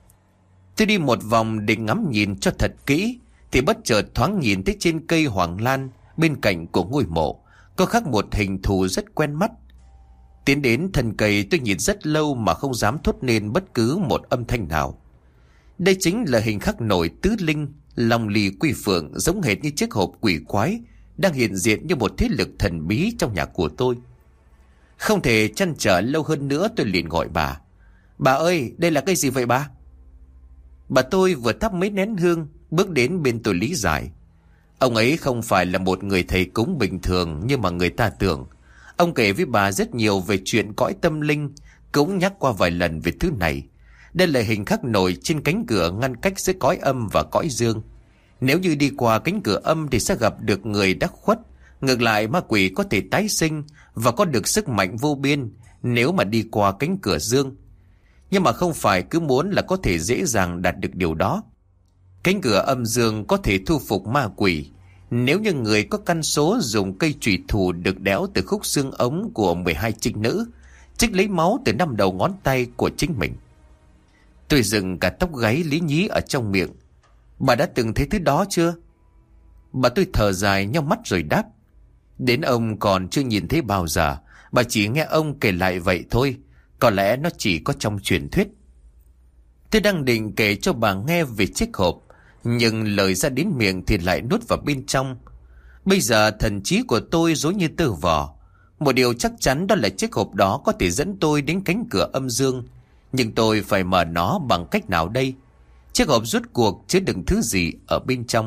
Tôi đi một vòng định ngắm nhìn cho thật kỹ, thì bất chợt thoáng nhìn thấy trên cây hoàng lan bên cạnh của ngôi mộ có khắc một hình thù rất quen mắt. Tiến đến thân cây, tôi nhìn rất lâu mà không dám thốt nên bất cứ một âm thanh nào. Đây chính là hình khắc nổi tứ linh, long lì quy phượng, giống hệt như chiếc hộp quỷ quái đang hiện diện như một thế lực thần bí trong nhà của tôi. Không thể trăn trở lâu hơn nữa, tôi liền gọi bà: "Bà ơi, đây là cái gì vậy bà?" Bà tôi vừa thắp mấy nén hương, bước đến bên tôi lý giải: "Ông ấy không phải là một người thầy cúng bình thường như mà người ta tưởng. Ông kể với bà rất nhiều về chuyện cõi tâm linh, cũng nhắc qua vài lần về thứ này. Đây là hình khắc nổi trên cánh cửa ngăn cách giữa cõi âm và cõi dương. Nếu như đi qua cánh cửa âm thì sẽ gặp được người đã khuất. Ngược lại, ma quỷ có thể tái sinh và có được sức mạnh vô biên nếu mà đi qua cánh cửa dương. Nhưng mà không phải cứ muốn là có thể dễ dàng đạt được điều đó. Cánh cửa âm dương có thể thu phục ma quỷ nếu như người có căn số dùng cây chùy thủ được đẽo từ khúc xương ống của 12 trinh nữ, trích lấy máu từ 5 đầu ngón tay của chính mình." Tôi dựng cả tóc gáy lý nhí ở trong miệng: "Bà đã từng thấy thứ đó chưa?" Bà tôi thở dài nhắm mắt rồi đáp: "Đến ông còn chưa nhìn thấy bao giờ, bà chỉ nghe ông kể lại vậy thôi. Có lẽ nó chỉ có trong truyền thuyết." Tôi đang định kể cho bà nghe về chiếc hộp, nhưng lời ra đến miệng thì lại nuốt vào bên trong. Bây giờ thần trí của tôi rối như tơ vò. Một điều chắc chắn đó là chiếc hộp đó có thể dẫn tôi đến cánh cửa âm dương, nhưng tôi phải mở nó bằng cách nào đây? Chiếc hộp rốt cuộc chứa đựng thứ gì ở bên trong?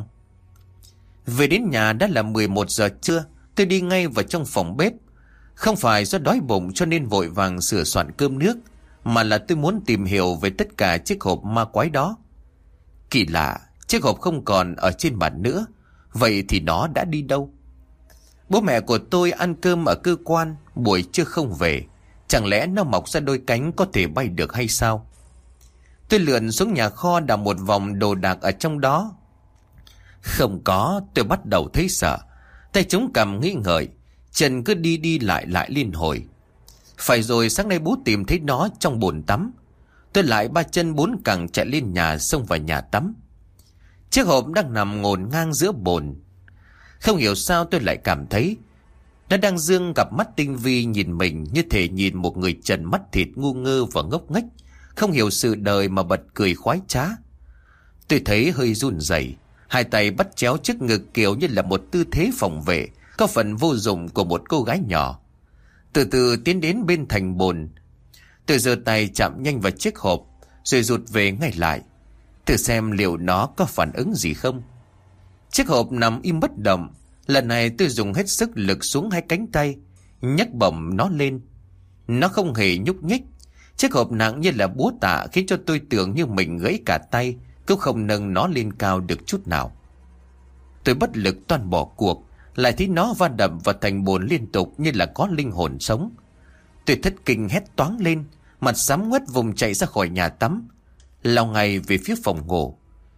Về đến nhà đã là 11 giờ trưa. Tôi đi ngay vào trong phòng bếp. Không phải do đói bụng cho nên vội vàng sửa soạn cơm nước, mà là tôi muốn tìm hiểu về tất cả chiếc hộp ma quái đó. Kỳ lạ, chiếc hộp không còn ở trên bàn nữa. Vậy thì nó đã đi đâu? Bố mẹ của tôi ăn cơm ở cơ quan, buổi trưa không về. Chẳng lẽ nó mọc ra đôi cánh có thể bay được hay sao? Tôi lượn xuống nhà kho đào một vòng đồ đạc ở trong đó. Không có. Tôi bắt đầu thấy sợ. Tay chống cằm nghĩ ngợi, chân cứ đi đi lại lại liên hồi. Phải rồi, sáng nay bố tìm thấy nó trong bồn tắm. Tôi lại 3 chân 4 cẳng chạy lên nhà, xông vào nhà tắm. Chiếc hộp đang nằm ngổn ngang giữa bồn. Không hiểu sao tôi lại cảm thấy nó đang dương cặp mắt tinh vi nhìn mình, như thể nhìn một người trần mắt thịt ngu ngơ và ngốc nghếch, không hiểu sự đời mà bật cười khoái trá. Tôi thấy hơi run rẩy, hai tay bắt chéo trước ngực kiểu như là một tư thế phòng vệ, có phần vô dụng của một cô gái nhỏ. Từ từ tiến đến bên thành bồn. Tôi giơ tay chạm nhanh vào chiếc hộp, rồi rụt về ngay lại, thử xem liệu nó có phản ứng gì không. Chiếc hộp nằm im bất động. Lần này tôi dùng hết sức lực xuống 2 cánh tay, nhấc bổng nó lên. Nó không hề nhúc nhích. Chiếc hộp nặng như là búa tạ, khiến cho tôi tưởng như mình gãy cả tay, cũng không nâng nó lên cao được chút nào. Tôi bất lực toan bỏ cuộc, lại thấy nó va đập vào thành bồn liên tục như là có linh hồn sống. Tôi thất kinh hét toáng lên, mặt xám ngoét vùng chạy ra khỏi nhà tắm, lao ngay về phía phòng ngủ.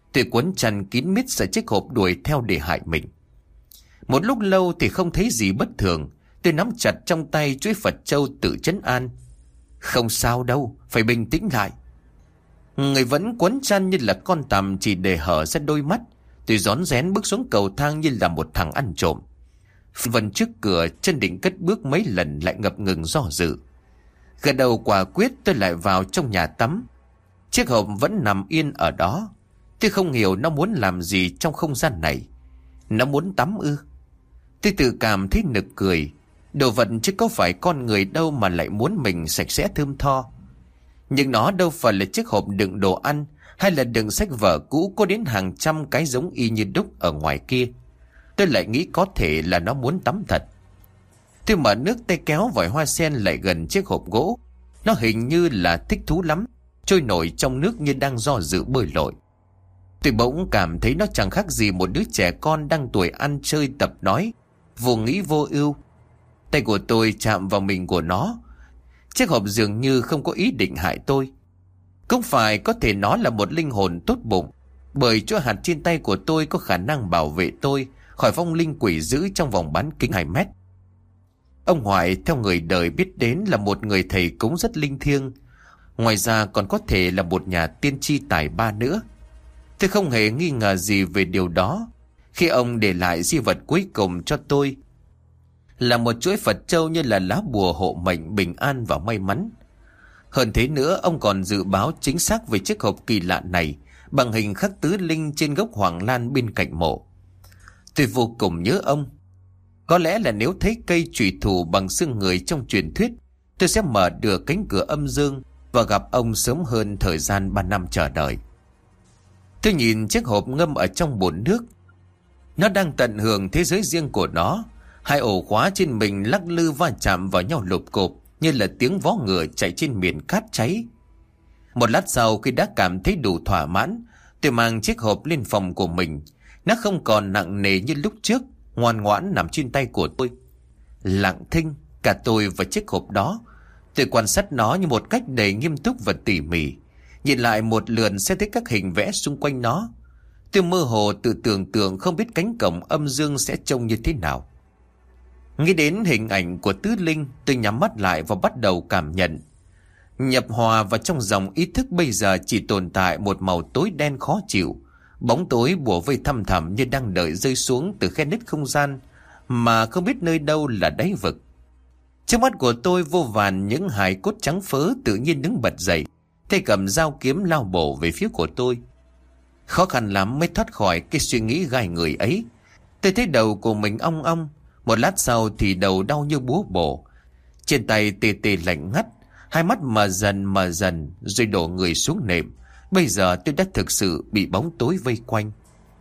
Tôi quấn chăn kín mít sợ chiếc hộp đuổi theo để hại mình. Một lúc lâu thì không thấy gì bất thường. Tôi nắm chặt trong tay chuỗi Phật châu tự trấn an. Không sao đâu, phải bình tĩnh lại. Người vẫn quấn chăn như là con tằm chỉ để hở ra đôi mắt. Tôi rón rén bước xuống cầu thang như là một thằng ăn trộm. Vân trước cửa, chân định cất bước mấy lần lại ngập ngừng do dự. Gật đầu quả quyết, tôi lại vào trong nhà tắm. Chiếc hộp vẫn nằm yên ở đó. Tôi không hiểu nó muốn làm gì trong không gian này. Nó muốn tắm ư? Tôi tự cảm thấy nực cười. Đồ vật chứ có phải con người đâu mà lại muốn mình sạch sẽ thơm tho. Nhưng nó đâu phải là chiếc hộp đựng đồ ăn, hay là đựng sách vở cũ có đến hàng trăm cái giống y như đúc ở ngoài kia. Tôi lại nghĩ có thể là nó muốn tắm thật. Tôi mở nước, tay kéo vòi hoa sen lại gần chiếc hộp gỗ. Nó hình như là thích thú lắm, trôi nổi trong nước như đang do dự bơi lội. Tôi bỗng cảm thấy nó chẳng khác gì một đứa trẻ con đang tuổi ăn chơi tập nói, vô nghĩ vô ưu. Tay của tôi chạm vào mình của nó. Chiếc hộp dường như không có ý định hại tôi. Không phải, có thể nó là một linh hồn tốt bụng, bởi chỗ hạt trên tay của tôi có khả năng bảo vệ tôi khỏi vong linh quỷ dữ trong vòng bán kính 2 mét. Ông ngoại theo người đời biết đến là một người thầy cúng rất linh thiêng. Ngoài ra còn có thể là một nhà tiên tri tài ba nữa. Tôi không hề nghi ngờ gì về điều đó khi ông để lại di vật cuối cùng cho tôi là một chuỗi Phật châu như là lá bùa hộ mệnh bình an và may mắn. Hơn thế nữa, ông còn dự báo chính xác về chiếc hộp kỳ lạ này bằng hình khắc tứ linh trên gốc hoàng lan bên cạnh mộ. Tôi vô cùng nhớ ông. Có lẽ là nếu thấy cây chủy thủ bằng xương người trong truyền thuyết, tôi sẽ mở được cánh cửa âm dương và gặp ông sớm hơn thời gian 3 năm chờ đợi. Tôi nhìn chiếc hộp ngâm ở trong bồn nước. Nó đang tận hưởng thế giới riêng của nó. Hai ổ khóa trên mình lắc lư va chạm vào nhau lộp cộp như là tiếng vó ngựa chạy trên miền cát cháy. Một lát sau, khi đã cảm thấy đủ thỏa mãn, tôi mang chiếc hộp lên phòng của mình. Nó không còn nặng nề như lúc trước, ngoan ngoãn nằm trên tay của tôi. Lặng thinh, cả tôi và chiếc hộp đó. Tôi quan sát nó như một cách đầy nghiêm túc và tỉ mỉ. Nhìn lại một lượt sẽ thấy các hình vẽ xung quanh nó. Tôi mơ hồ tự tưởng tượng không biết cánh cổng âm dương sẽ trông như thế nào. Nghĩ đến hình ảnh của tứ linh, tôi nhắm mắt lại và bắt đầu cảm nhận. Nhập hòa vào trong dòng ý thức bây giờ chỉ tồn tại một màu tối đen khó chịu. Bóng tối bủa vây thăm thẳm như đang đợi rơi xuống từ khe nứt không gian, mà không biết nơi đâu là đáy vực. Trước mắt của tôi vô vàn những hài cốt trắng phớ tự nhiên đứng bật dậy, tay cầm dao kiếm lao bổ về phía của tôi. Khó khăn lắm mới thoát khỏi cái suy nghĩ gai người ấy. Tôi thấy đầu của mình ong ong. Một lát sau thì đầu đau như búa bổ. Trên tay tê tê lạnh ngắt. Hai mắt mờ dần rồi đổ người xuống nệm. Bây giờ tôi đã thực sự bị bóng tối vây quanh.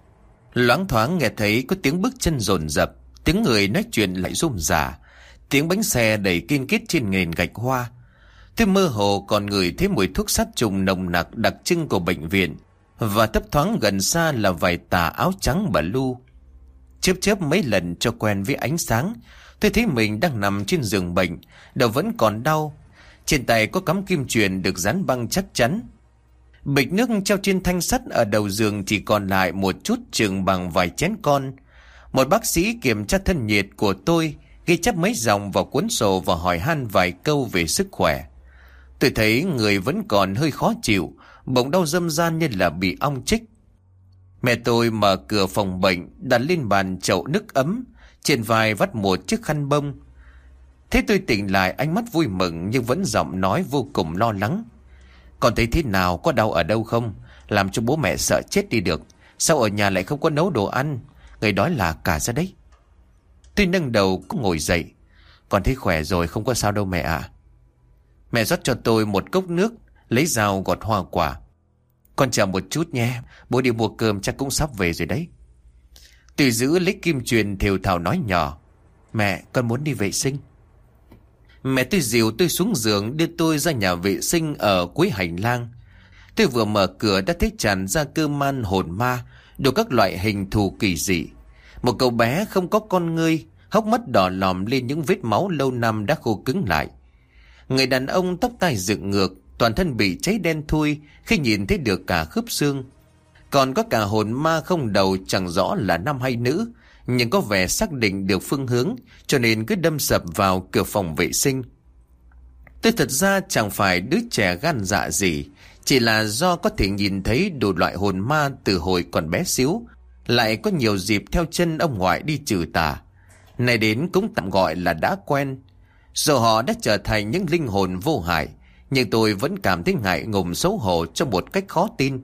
Loáng thoáng nghe thấy có tiếng bước chân dồn dập, tiếng người nói chuyện lại rôm rả, tiếng bánh xe đẩy kiên kết trên nền gạch hoa. Tôi mơ hồ còn ngửi thấy mùi thuốc sát trùng nồng nặc đặc trưng của bệnh viện, và thấp thoáng gần xa là vài tà áo trắng bà lu. Chớp mấy lần cho quen với ánh sáng, tôi thấy mình đang nằm trên giường bệnh, đầu vẫn còn đau. Trên tay có cắm kim chuyền được dán băng chắc chắn. Bịch nước treo trên thanh sắt ở đầu giường chỉ còn lại một chút chừng bằng vài chén con. Một bác sĩ kiểm tra thân nhiệt của tôi, ghi chép mấy dòng vào cuốn sổ và hỏi han vài câu về sức khỏe. Tôi thấy người vẫn còn hơi khó chịu, bỗng đau râm ran như là bị ong chích. Mẹ tôi mở cửa phòng bệnh, đặt lên bàn chậu nước ấm, trên vai vắt một chiếc khăn bông. Thế tôi tỉnh lại, ánh mắt vui mừng nhưng vẫn giọng nói vô cùng lo lắng. Con thấy thế nào, có đau ở đâu không? Làm cho bố mẹ sợ chết đi được. Sao ở nhà lại không có nấu đồ ăn? Người đói là cả ra đấy. Tôi nâng đầu cũng ngồi dậy. Con thấy khỏe rồi, không có sao đâu mẹ ạ. Mẹ rót cho tôi một cốc nước, lấy dao gọt hoa quả. Con chờ một chút nhé, bố đi mua cơm chắc cũng sắp về rồi đấy. Tôi giữ lấy kim chuyền thều thào nói nhỏ. Mẹ, con muốn đi vệ sinh. Mẹ tôi dìu tôi xuống giường, đưa tôi ra nhà vệ sinh ở cuối hành lang. Tôi vừa mở cửa đã thấy tràn ra cơ man hồn ma, đủ các loại hình thù kỳ dị. Một cậu bé không có con ngươi, hốc mắt đỏ lòm lên những vết máu lâu năm đã khô cứng lại. Người đàn ông tóc tai dựng ngược, toàn thân bị cháy đen thui khi nhìn thấy được cả khớp xương. Còn có cả hồn ma không đầu chẳng rõ là nam hay nữ, nhưng có vẻ xác định được phương hướng, cho nên cứ đâm sập vào cửa phòng vệ sinh. Tôi thật ra chẳng phải đứa trẻ gan dạ gì, chỉ là do có thể nhìn thấy đủ loại hồn ma từ hồi còn bé xíu, lại có nhiều dịp theo chân ông ngoại đi trừ tà. Này đến cũng tạm gọi là đã quen. Dù họ đã trở thành những linh hồn vô hại, nhưng tôi vẫn cảm thấy ngại ngùng xấu hổ trong một cách khó tin.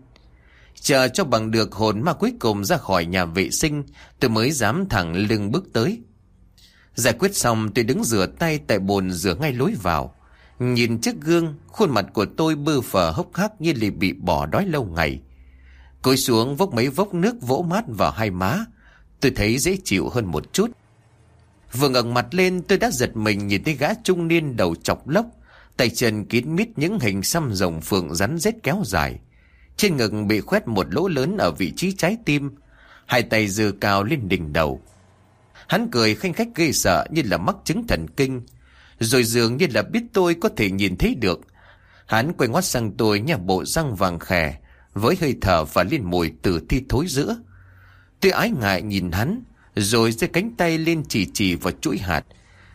Chờ cho bằng được hồn ma cuối cùng ra khỏi nhà vệ sinh, tôi mới dám thẳng lưng bước tới. Giải quyết xong, tôi đứng rửa tay tại bồn rửa ngay lối vào. Nhìn chiếc gương, khuôn mặt của tôi bơ phờ hốc hác như là bị bỏ đói lâu ngày. Cúi xuống vốc mấy vốc nước vỗ mát vào hai má, tôi thấy dễ chịu hơn một chút. Vừa ngẩng mặt lên, tôi đã giật mình nhìn thấy gã trung niên đầu chọc lốc, tay chân kín mít những hình xăm rồng phượng rắn rết kéo dài. Trên ngực bị khoét một lỗ lớn ở vị trí trái tim, hai tay giơ cao lên đỉnh đầu. Hắn cười khanh khách ghê sợ như là mắc chứng thần kinh, rồi dường như là biết tôi có thể nhìn thấy được. Hắn quay ngoắt sang tôi, nhà bộ răng vàng khè, với hơi thở và liên mùi từ thi thối giữa. Tôi ái ngại nhìn hắn, rồi giơ cánh tay lên chỉ vào chuỗi hạt.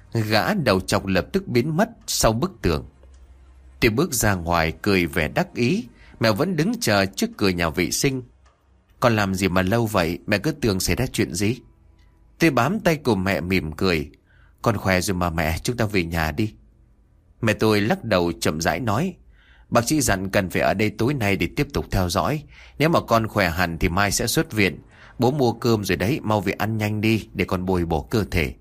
Gã đầu chọc lập tức biến mất sau bức tường. Tôi bước ra ngoài cười vẻ đắc ý. Mẹ vẫn đứng chờ trước cửa nhà vệ sinh. Con làm gì mà lâu vậy? Mẹ cứ tưởng xảy ra chuyện gì? Tôi bám tay của mẹ mỉm cười. Con khỏe rồi mà mẹ, chúng ta về nhà đi. Mẹ tôi lắc đầu chậm rãi nói. Bác sĩ dặn cần phải ở đây tối nay để tiếp tục theo dõi. Nếu mà con khỏe hẳn thì mai sẽ xuất viện. Bố mua cơm rồi đấy, mau về ăn nhanh đi để con bồi bổ cơ thể.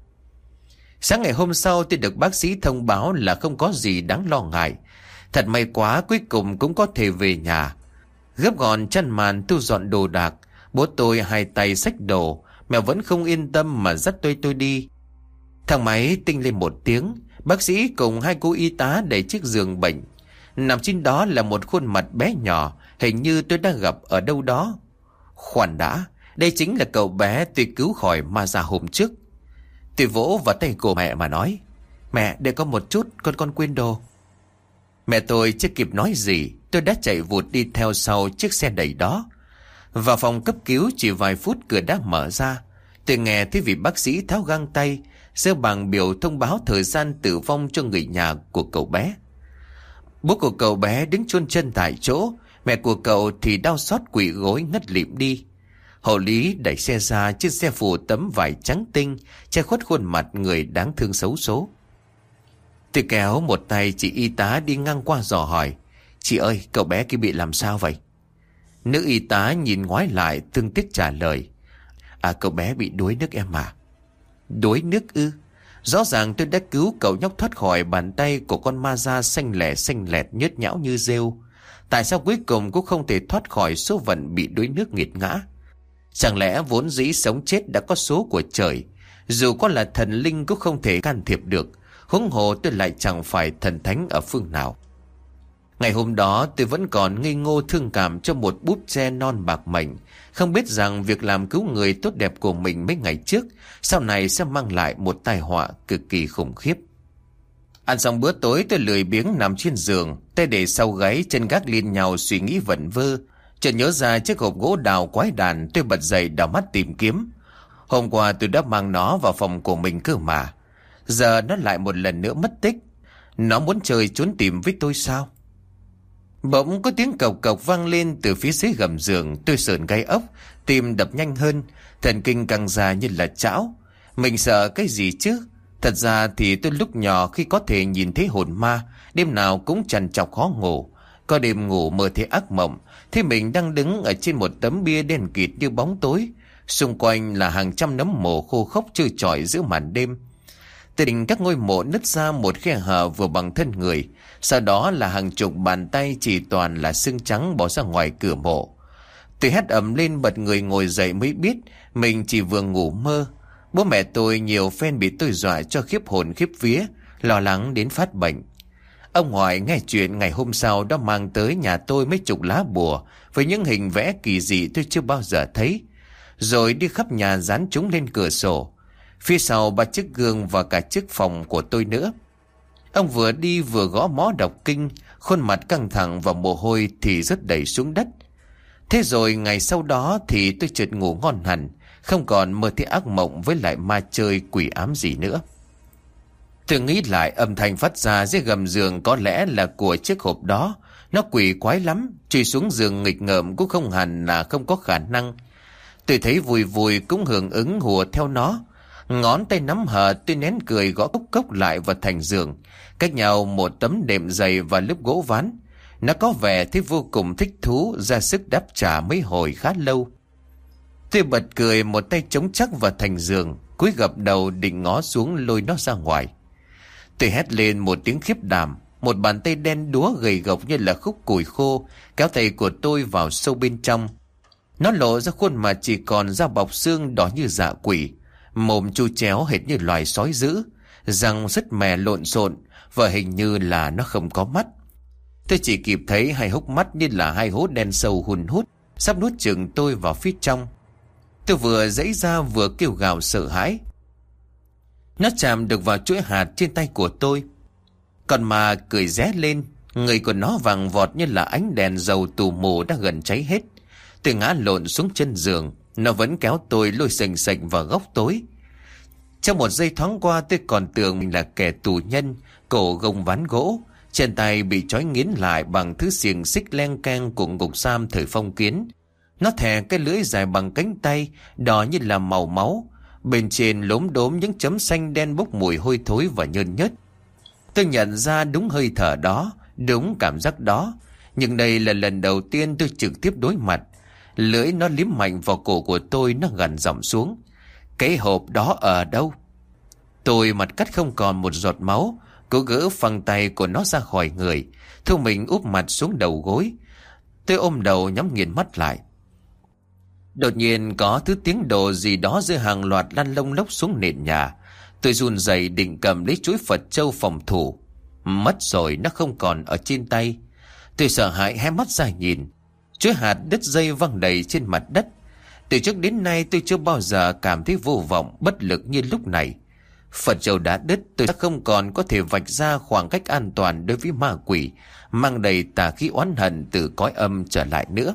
Sáng ngày hôm sau tôi được bác sĩ thông báo là không có gì đáng lo ngại. Thật may quá, cuối cùng cũng có thể về nhà. Gấp gọn chăn màn thu dọn đồ đạc, bố tôi hai tay xách đồ. Mẹ vẫn không yên tâm mà dắt tôi đi. Thang máy tinh lên một tiếng, bác sĩ cùng hai cô y tá đẩy chiếc giường bệnh. Nằm trên đó là một khuôn mặt bé nhỏ, hình như tôi đã gặp ở đâu đó. Khoan đã, đây chính là cậu bé tôi cứu khỏi ma già hôm trước. Tôi vỗ vào tay của mẹ mà nói. Mẹ, để có một chút, con quên đồ. Mẹ tôi chưa kịp nói gì, tôi đã chạy vụt đi theo sau chiếc xe đẩy đó. Vào phòng cấp cứu chỉ vài phút cửa đã mở ra. Tôi nghe thấy vị bác sĩ tháo găng tay, giơ bảng biểu thông báo thời gian tử vong cho người nhà của cậu bé. Bố của cậu bé đứng chôn chân tại chỗ, mẹ của cậu thì đau xót quỵ gối ngất lịm đi. Hộ lý đẩy xe ra, chiếc xe phủ tấm vải trắng tinh che khuất khuôn mặt người đáng thương xấu số. Tôi kéo một tay chị y tá đi ngang qua dò hỏi. Chị ơi, cậu bé kia bị làm sao vậy? Nữ y tá nhìn ngoái lại thương tiếc trả lời. Cậu bé bị đuối nước em à? Đuối nước ư? Rõ ràng tôi đã cứu cậu nhóc thoát khỏi bàn tay của con ma da xanh lẹt nhớt nhão như rêu. Tại sao cuối cùng cũng không thể thoát khỏi số phận bị đuối nước nghiệt ngã? Chẳng lẽ vốn dĩ sống chết đã có số của trời, dù có là thần linh cũng không thể can thiệp được, huống hồ tôi lại chẳng phải thần thánh ở phương nào. Ngày hôm đó tôi vẫn còn ngây ngô thương cảm cho một búp tre non bạc mệnh, không biết rằng việc làm cứu người tốt đẹp của mình mấy ngày trước sau này sẽ mang lại một tai họa cực kỳ khủng khiếp. Ăn xong bữa tối tôi lười biếng nằm trên giường, tay để sau gáy, chân gác lên nhau suy nghĩ vẩn vơ. Chợt nhớ ra chiếc hộp gỗ đào quái đàn, tôi bật dậy đảo mắt tìm kiếm. Hôm qua tôi đã mang nó vào phòng của mình cơ mà. Giờ nó lại một lần nữa mất tích. Nó muốn chơi trốn tìm với tôi sao? Bỗng có tiếng cộc cộc vang lên từ phía dưới gầm giường. Tôi sởn gai ốc, tim đập nhanh hơn, thần kinh căng ra như là chảo. Mình sợ cái gì chứ? Thật ra thì tôi lúc nhỏ khi có thể nhìn thấy hồn ma, đêm nào cũng trằn trọc khó ngủ. Có đêm ngủ mơ thấy ác mộng, thấy mình đang đứng ở trên một tấm bia đen kịt như bóng tối. Xung quanh là hàng trăm nấm mồ khô khốc trơ trọi giữa màn đêm. Từ đỉnh các ngôi mộ nứt ra một khe hở vừa bằng thân người, sau đó là hàng chục bàn tay chỉ toàn là xương trắng bỏ ra ngoài cửa mộ. Tôi hét ầm lên bật người ngồi dậy mới biết mình chỉ vừa ngủ mơ. Bố mẹ tôi nhiều phen bị tôi dọa cho khiếp hồn khiếp vía, lo lắng đến phát bệnh. Ông ngoại nghe chuyện ngày hôm sau đã mang tới nhà tôi mấy chục lá bùa với những hình vẽ kỳ dị tôi chưa bao giờ thấy, rồi đi khắp nhà dán chúng lên cửa sổ, phía sau 3 chiếc gương và cả chiếc phòng của tôi nữa. Ông vừa đi vừa gõ mõ đọc kinh, khuôn mặt căng thẳng và mồ hôi thì rất đầy xuống đất. Thế rồi ngày sau đó thì tôi chợt ngủ ngon hẳn, không còn mơ thấy ác mộng với lại ma chơi quỷ ám gì nữa. Tôi nghĩ lại âm thanh phát ra dưới gầm giường có lẽ là của chiếc hộp đó. Nó quỷ quái lắm, chui xuống giường nghịch ngợm cũng không hẳn là không có khả năng. Tôi thấy vui vui cũng hưởng ứng hùa theo nó. Ngón tay nắm hờ, tôi nén cười gõ cốc cốc lại vào thành giường, cách nhau một tấm đệm dày và lớp gỗ ván. Nó có vẻ thấy vô cùng thích thú, ra sức đáp trả mấy hồi khá lâu. Tôi bật cười, một tay chống chắc vào thành giường, cúi gập đầu định ngó xuống lôi nó ra ngoài. Tôi hét lên một tiếng khiếp đảm, một bàn tay đen đúa gầy gộc như là khúc củi khô kéo tay của tôi vào sâu bên trong. Nó lộ ra khuôn mặt chỉ còn da bọc xương đỏ như dạ quỷ, mồm chu chéo hệt như loài sói dữ, răng sứt mè lộn xộn và hình như là nó không có mắt. Tôi chỉ kịp thấy hai hốc mắt như là hai hố đen sâu hun hút, sắp nuốt chửng tôi vào phía trong. Tôi vừa giãy ra vừa kêu gào sợ hãi. Nó chạm được vào chuỗi hạt trên tay của tôi. Còn mà cười ré lên, người của nó vàng vọt như là ánh đèn dầu tù mù đã gần cháy hết. Tôi ngã lộn xuống chân giường, nó vẫn kéo tôi lôi sềnh sệch vào góc tối. Trong một giây thoáng qua tôi còn tưởng mình là kẻ tù nhân, cổ gông ván gỗ, trên tay bị trói nghiến lại bằng thứ xiềng xích len keng của ngục giam thời phong kiến. Nó thè cái lưỡi dài bằng cánh tay, đỏ như là màu máu, bên trên lốm đốm những chấm xanh đen bốc mùi hôi thối và nhơn nhớt. Tôi nhận ra đúng hơi thở đó, đúng cảm giác đó, nhưng đây là lần đầu tiên tôi trực tiếp đối mặt. Lưỡi nó liếm mạnh vào cổ của tôi, nó gằn giọng xuống. Cái hộp đó ở đâu? Tôi mặt cắt không còn một giọt máu, cố gỡ phăng tay của nó ra khỏi người, thu mình úp mặt xuống đầu gối. Tôi ôm đầu nhắm nghiền mắt lại. Đột nhiên có thứ tiếng đồ gì đó giữa hàng loạt lăn lông lốc xuống nền nhà. Tôi run rẩy định cầm lấy chuỗi Phật châu phòng thủ. Mất rồi, nó không còn ở trên tay. Tôi sợ hãi hé mắt ra nhìn. Chuỗi hạt đứt dây văng đầy trên mặt đất. Từ trước đến nay tôi chưa bao giờ cảm thấy vô vọng, bất lực như lúc này. Phật châu đã đứt, tôi đã không còn có thể vạch ra khoảng cách an toàn đối với ma quỷ mang đầy tà khí oán hận từ cõi âm trở lại nữa.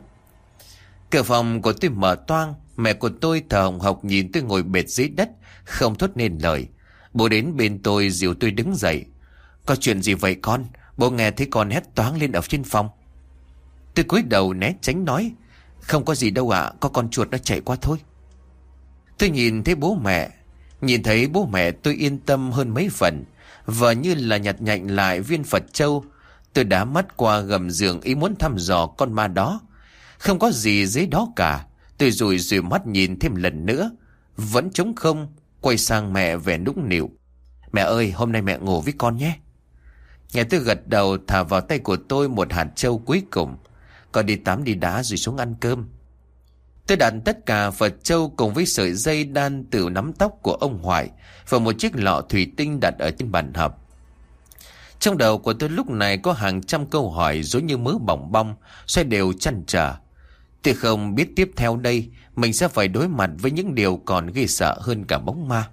Cửa phòng của tôi mở toang, mẹ của tôi thở hồng hộc nhìn tôi ngồi bệt dưới đất, không thốt nên lời. Bố đến bên tôi dìu tôi đứng dậy. Có chuyện gì vậy con? Bố nghe thấy con hét toáng lên ở trên phòng. Tôi cúi đầu né tránh nói, không có gì đâu ạ, có con chuột nó chạy qua thôi. Tôi nhìn thấy bố mẹ. Nhìn thấy bố mẹ tôi yên tâm hơn mấy phần, và như là nhặt nhạnh lại viên Phật châu. Tôi đã mắt qua gầm giường ý muốn thăm dò con ma đó. Không có gì dưới đó cả. Tôi rủi rủi mắt nhìn thêm lần nữa, vẫn trống không. Quay sang mẹ vẻ nũng nịu. Mẹ ơi, hôm nay mẹ ngủ với con nhé. Nghe tôi gật đầu, thả vào tay của tôi một hạt châu cuối cùng. Con đi tắm đi đá rồi xuống ăn cơm. Tôi đặt tất cả Phật châu cùng với sợi dây đan từ nắm tóc của ông Hoài và một chiếc lọ thủy tinh đặt ở trên bàn họp. Trong đầu của tôi lúc này có hàng trăm câu hỏi giống như mớ bỏng bong, xoay đều chăn trở. Tôi không biết tiếp theo đây mình sẽ phải đối mặt với những điều còn ghê sợ hơn cả bóng ma.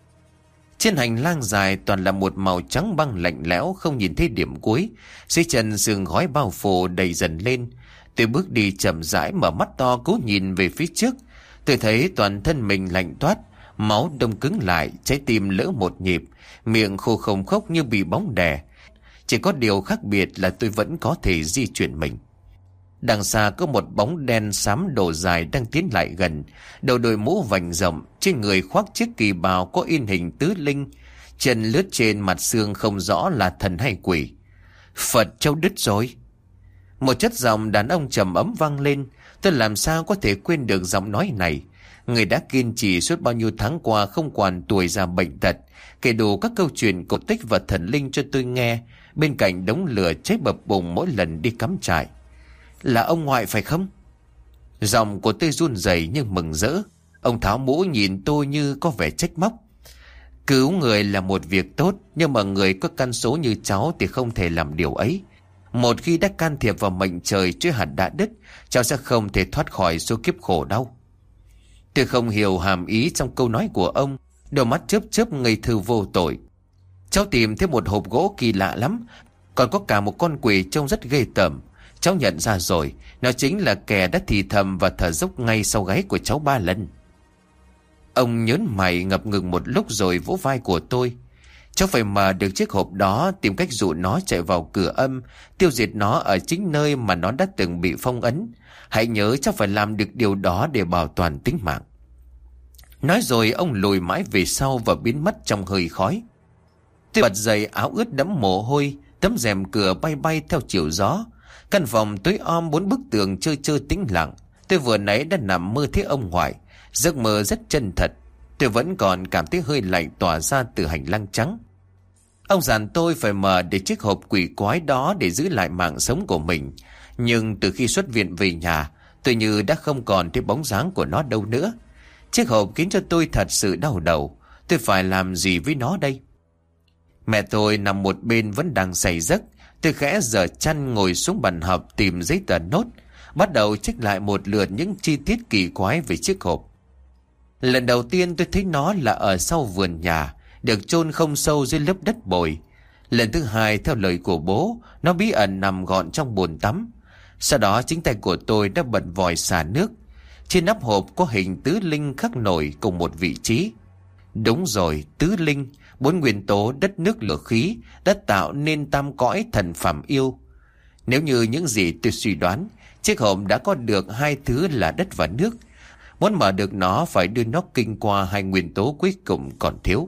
Trên hành lang dài toàn là một màu trắng băng lạnh lẽo, không nhìn thấy điểm cuối. Dưới chân sương khói bao phủ đầy dần lên. Tôi bước đi chậm rãi, mở mắt to cố nhìn về phía trước. Tôi thấy toàn thân mình lạnh toát, máu đông cứng lại, trái tim lỡ một nhịp, miệng khô không khốc như bị bóng đè. Chỉ có điều khác biệt là tôi vẫn có thể di chuyển mình. Đằng xa có một bóng đen xám đồ dài đang tiến lại gần, đầu đội mũ vành rộng, trên người khoác chiếc kỳ bào có in hình tứ linh, chân lướt trên mặt xương không rõ là thần hay quỷ. Phật châu đứt rồi. Một chất giọng đàn ông trầm ấm vang lên. Tôi làm sao có thể quên được giọng nói này. Người đã kiên trì suốt bao nhiêu tháng qua, không quản tuổi già bệnh tật, kể đủ các câu chuyện cổ tích và thần linh cho tôi nghe, bên cạnh đống lửa cháy bập bùng mỗi lần đi cắm trại. Là ông ngoại phải không? Giọng của tôi run rẩy nhưng mừng rỡ. Ông tháo mũ nhìn tôi như có vẻ trách móc. Cứu người là một việc tốt, nhưng mà người có căn số như cháu thì không thể làm điều ấy. Một khi đã can thiệp vào mệnh trời, chuỗi hạt đã đứt, cháu sẽ không thể thoát khỏi số kiếp khổ đau. Tôi không hiểu hàm ý trong câu nói của ông, đôi mắt chớp chớp ngây thơ vô tội. Cháu tìm thấy một hộp gỗ kỳ lạ lắm, còn có cả một con quỷ trông rất ghê tởm. Cháu nhận ra rồi, nó chính là kẻ đã thì thầm và thở dốc ngay sau gáy của cháu 3 lần. Ông nhớn mày ngập ngừng một lúc rồi vỗ vai của tôi. Cháu phải mở được chiếc hộp đó, tìm cách dụ nó chạy vào cửa âm, tiêu diệt nó ở chính nơi mà nó đã từng bị phong ấn. Hãy nhớ cháu phải làm được điều đó để bảo toàn tính mạng. Nói rồi ông lùi mãi về sau và biến mất trong hơi khói. Tôi bật dậy, áo ướt đẫm mồ hôi, tấm rèm cửa bay bay theo chiều gió. Căn phòng tối om 4 bức tường trơ trơ tĩnh lặng. Tôi vừa nãy đã nằm mơ thấy ông ngoại, giấc mơ rất chân thật. Tôi vẫn còn cảm thấy hơi lạnh tỏa ra từ hành lang trắng. Ông dặn tôi phải mở để chiếc hộp quỷ quái đó để giữ lại mạng sống của mình. Nhưng từ khi xuất viện về nhà, tôi như đã không còn thấy bóng dáng của nó đâu nữa. Chiếc hộp khiến cho tôi thật sự đau đầu. Tôi phải làm gì với nó đây? Mẹ tôi nằm một bên vẫn đang say giấc. Tôi khẽ giở chăn ngồi xuống bàn học tìm giấy tờ nốt, bắt đầu check lại một lượt những chi tiết kỳ quái về chiếc hộp. Lần đầu tiên tôi thấy nó là ở sau vườn nhà, được chôn không sâu dưới lớp đất bồi. Lần thứ hai, theo lời của bố, nó bí ẩn nằm gọn trong bồn tắm. Sau đó chính tay của tôi đã bật vòi xả nước. Trên nắp hộp có hình tứ linh khắc nổi cùng một vị trí. Đúng rồi, tứ linh, 4 nguyên tố đất nước lửa khí đã tạo nên tam cõi thần phàm yêu. Nếu như những gì tôi suy đoán, chiếc hộp đã có được 2 thứ là đất và nước. Muốn mở được nó phải đưa nó kinh qua 2 nguyên tố cuối cùng còn thiếu.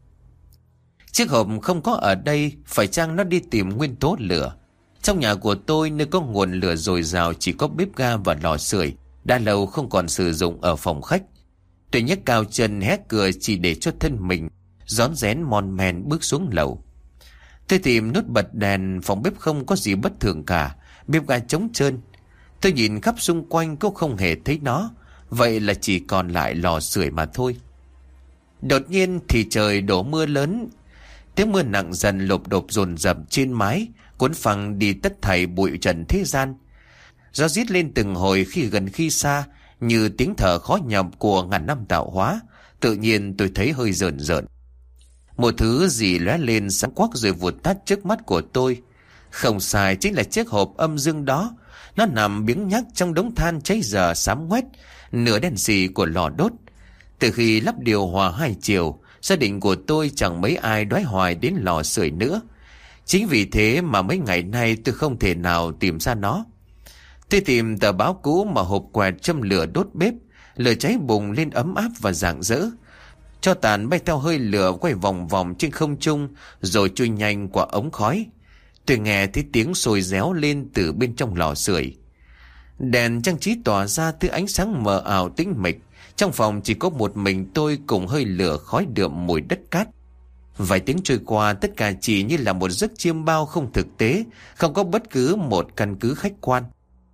Chiếc hộp không có ở đây, phải chăng nó đi tìm nguyên tố lửa? Trong nhà của tôi, nơi có nguồn lửa dồi dào, chỉ có bếp ga và lò sưởi, đã lâu không còn sử dụng ở phòng khách. Tôi nhấc cao chân hé cửa chỉ để cho thân mình rón rén mon men bước xuống lầu. Tôi tìm nút bật đèn, phòng bếp không có gì bất thường cả, bếp ga trống trơn. Tôi nhìn khắp xung quanh cũng không hề thấy nó, vậy là chỉ còn lại lò sưởi mà thôi. Đột nhiên thì trời đổ mưa lớn. Tiếng mưa nặng dần lộp đột dồn dập trên mái, cuốn phăng đi tất thảy bụi trần thế gian. Gió rít lên từng hồi khi gần khi xa, như tiếng thở khó nhọc của ngàn năm tạo hóa. Tự nhiên tôi thấy hơi rợn rợn. Một thứ gì lóe lên sáng quắc rồi vụt tắt trước mắt của tôi. Không sai, chính là chiếc hộp âm dương đó. Nó nằm biếng nhác trong đống than cháy dở xám ngoét, nửa đèn xì của lò đốt. Từ khi lắp điều hòa 2 chiều, gia đình của tôi chẳng mấy ai đói hoài đến lò sưởi nữa. Chính vì thế mà mấy ngày nay tôi không thể nào tìm ra nó. Tôi tìm tờ báo cũ mà hộp quẹt châm lửa đốt bếp, lửa cháy bùng lên ấm áp và rạng rỡ. Tro tàn bay theo hơi lửa quay vòng vòng trên không trung rồi trôi nhanh qua ống khói. Tôi nghe thấy tiếng sôi réo lên từ bên trong lò sưởi. Đèn trang trí tỏa ra thứ ánh sáng mờ ảo tĩnh mịch. Trong phòng chỉ có một mình tôi cùng hơi lửa khói đượm mùi đất cát. Vài tiếng trôi qua, tất cả chỉ như là một giấc chiêm bao không thực tế, không có bất cứ một căn cứ khách quan.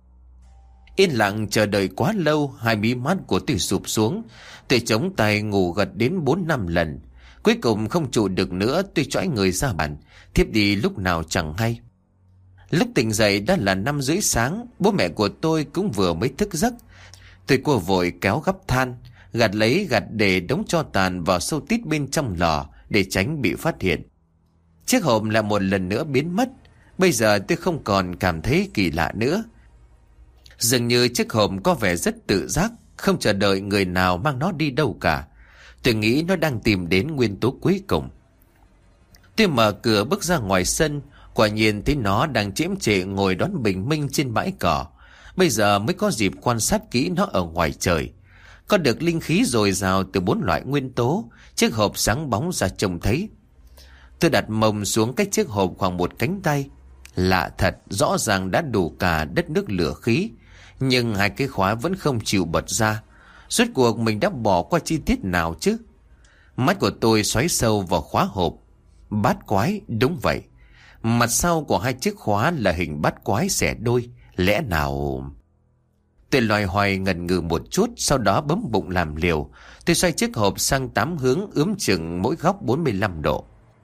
Yên lặng chờ đợi quá lâu, 2 mí mắt của tôi sụp xuống. Tôi chống tay ngủ gật đến 4-5 lần. Cuối cùng không trụ được nữa, tôi chõi người ra bàn, thiếp đi lúc nào chẳng hay. Lúc tỉnh dậy đã là 5 rưỡi sáng, bố mẹ của tôi cũng vừa mới thức giấc. Tôi cô vội kéo gắp than, gạt lấy gạt để đống tro tàn vào sâu tít bên trong lò để tránh bị phát hiện. Chiếc hộp lại một lần nữa biến mất. Bây giờ tôi không còn cảm thấy kỳ lạ nữa. Dường như chiếc hộp có vẻ rất tự giác, không chờ đợi người nào mang nó đi đâu cả. Tôi nghĩ nó đang tìm đến nguyên tố cuối cùng. Tôi mở cửa bước ra ngoài sân, quả nhiên thấy nó đang chiếm trệ ngồi đón bình minh trên bãi cỏ. Bây giờ mới có dịp quan sát kỹ nó ở ngoài trời. Có được linh khí dồi dào từ 4 loại nguyên tố, chiếc hộp sáng bóng ra trông thấy. Tôi đặt mông xuống cách chiếc hộp khoảng 1 cánh tay. Lạ thật, rõ ràng đã đủ cả đất nước lửa khí, nhưng 2 cái khóa vẫn không chịu bật ra. Rốt cuộc mình đã bỏ qua chi tiết nào chứ? Mắt của tôi xoáy sâu vào khóa hộp. Bát quái, đúng vậy. Mặt sau của 2 chiếc khóa là hình bát quái xẻ đôi. Lẽ nào... Tôi loài hoài ngần ngừ một chút, sau đó bấm bụng làm liều. Tôi xoay chiếc hộp sang 8 hướng, ướm chừng mỗi góc 45 độ.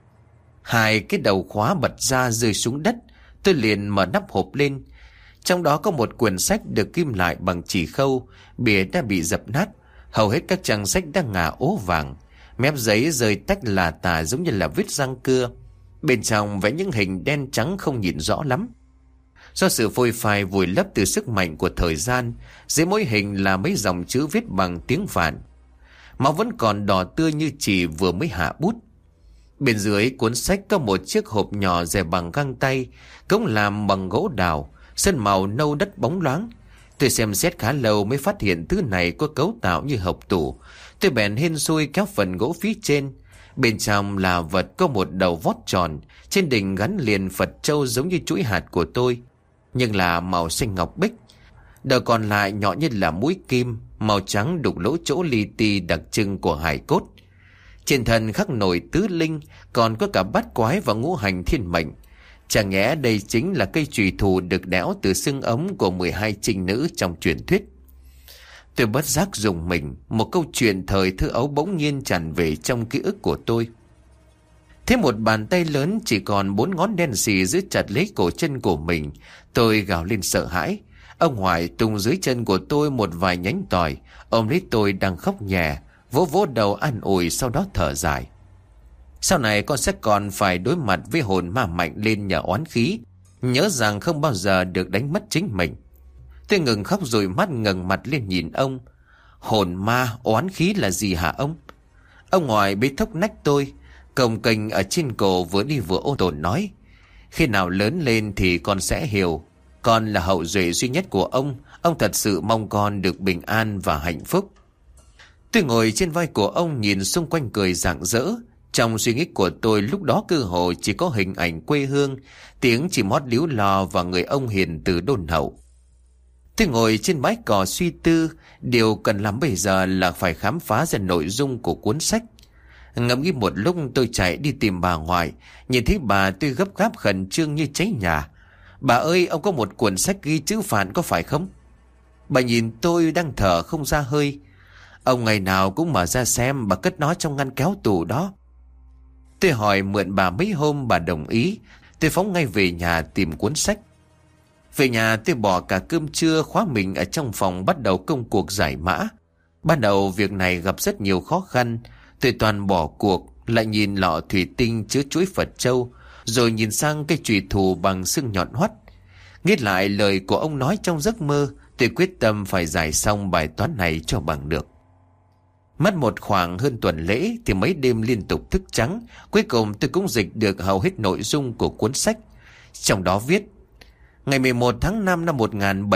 2 cái đầu khóa bật ra rơi xuống đất. Tôi liền mở nắp hộp lên. Trong đó có một quyển sách được kim lại bằng chỉ khâu, bìa đã bị dập nát. Hầu hết các trang sách đã ngả ố vàng. Mép giấy rơi tách là tả giống như là vết răng cưa. Bên trong vẽ những hình đen trắng không nhìn rõ lắm. Do sự phôi phai vùi lấp từ sức mạnh của thời gian, dưới mỗi hình là mấy dòng chữ viết bằng tiếng Phạn. Máu vẫn còn đỏ tươi như chỉ vừa mới hạ bút. Bên dưới cuốn sách có một chiếc hộp nhỏ dè bằng găng tay, cũng làm bằng gỗ đào, sơn màu nâu đất bóng loáng. Tôi xem xét khá lâu mới phát hiện thứ này có cấu tạo như hộc tủ. Tôi bèn hên xui kéo phần gỗ phía trên. Bên trong là vật có một đầu vót tròn, trên đỉnh gắn liền Phật châu giống như chuỗi hạt của tôi, nhưng là màu xanh ngọc bích. Đầu còn lại nhỏ như là mũi kim, màu trắng đục lỗ chỗ li ti đặc trưng của hài cốt. Trên thân khắc nổi tứ linh, còn có cả bát quái và ngũ hành thiên mệnh. Chẳng nhẽ đây chính là cây chùy thủ được đẽo từ xương ống của 12 trinh nữ trong truyền thuyết. Tôi bất giác rùng mình, một câu chuyện thời thơ ấu bỗng nhiên tràn về trong ký ức của tôi. Thế một bàn tay lớn chỉ còn 4 ngón đen xì giữ chặt lấy cổ chân của mình. Tôi gào lên sợ hãi. Ông Hoài tung dưới chân của tôi một vài nhánh tỏi, ôm lấy tôi đang khóc nhè, vỗ vỗ đầu an ủi, sau đó thở dài. Sau này con sẽ còn phải đối mặt với hồn ma mạnh lên nhờ oán khí, nhớ rằng không bao giờ được đánh mất chính mình. Tôi ngừng khóc rồi mắt ngẩng mặt lên nhìn ông. Hồn ma oán khí là gì hả ông? Ông Hoài bế thốc nách tôi, cồng kềnh ở trên cổ vừa đi vừa ôn tồn nói: khi nào lớn lên thì con sẽ hiểu. Con là hậu duệ duy nhất của ông thật sự mong con được bình an và hạnh phúc. Tôi ngồi trên vai của ông nhìn xung quanh cười rạng rỡ. Trong suy nghĩ của tôi lúc đó cơ hồ chỉ có hình ảnh quê hương, tiếng chim hót líu lo và người ông hiền từ đôn hậu. Tôi ngồi trên bãi cỏ suy tư, điều cần làm bây giờ là phải khám phá ra nội dung của cuốn sách. Ngẫm nghĩ một lúc tôi chạy đi tìm bà ngoại. Nhìn thấy bà tôi gấp gáp khẩn trương như cháy nhà. Bà ơi, ông có một cuốn sách ghi chữ Phạn có phải không? Bà nhìn tôi đang thở không ra hơi. Ông ngày nào cũng mở ra xem, bà cất nó trong ngăn kéo tủ đó. Tôi hỏi mượn bà mấy hôm, bà đồng ý. Tôi phóng ngay về nhà tìm cuốn sách. Về nhà tôi bỏ cả cơm trưa, khóa mình ở trong phòng bắt đầu công cuộc giải mã. Ban đầu việc này gặp rất nhiều khó khăn. Tôi toàn bỏ cuộc, lại nhìn lọ thủy tinh chứa chuỗi Phật châu, rồi nhìn sang cây chùy thủ bằng xương nhọn hoắt. Nghĩ lại lời của ông nói trong giấc mơ, tôi quyết tâm phải giải xong bài toán này cho bằng được. Mất một khoảng hơn tuần lễ thì mấy đêm liên tục thức trắng, cuối cùng tôi cũng dịch được hầu hết nội dung của cuốn sách. Trong đó viết: ngày 11 tháng 5 năm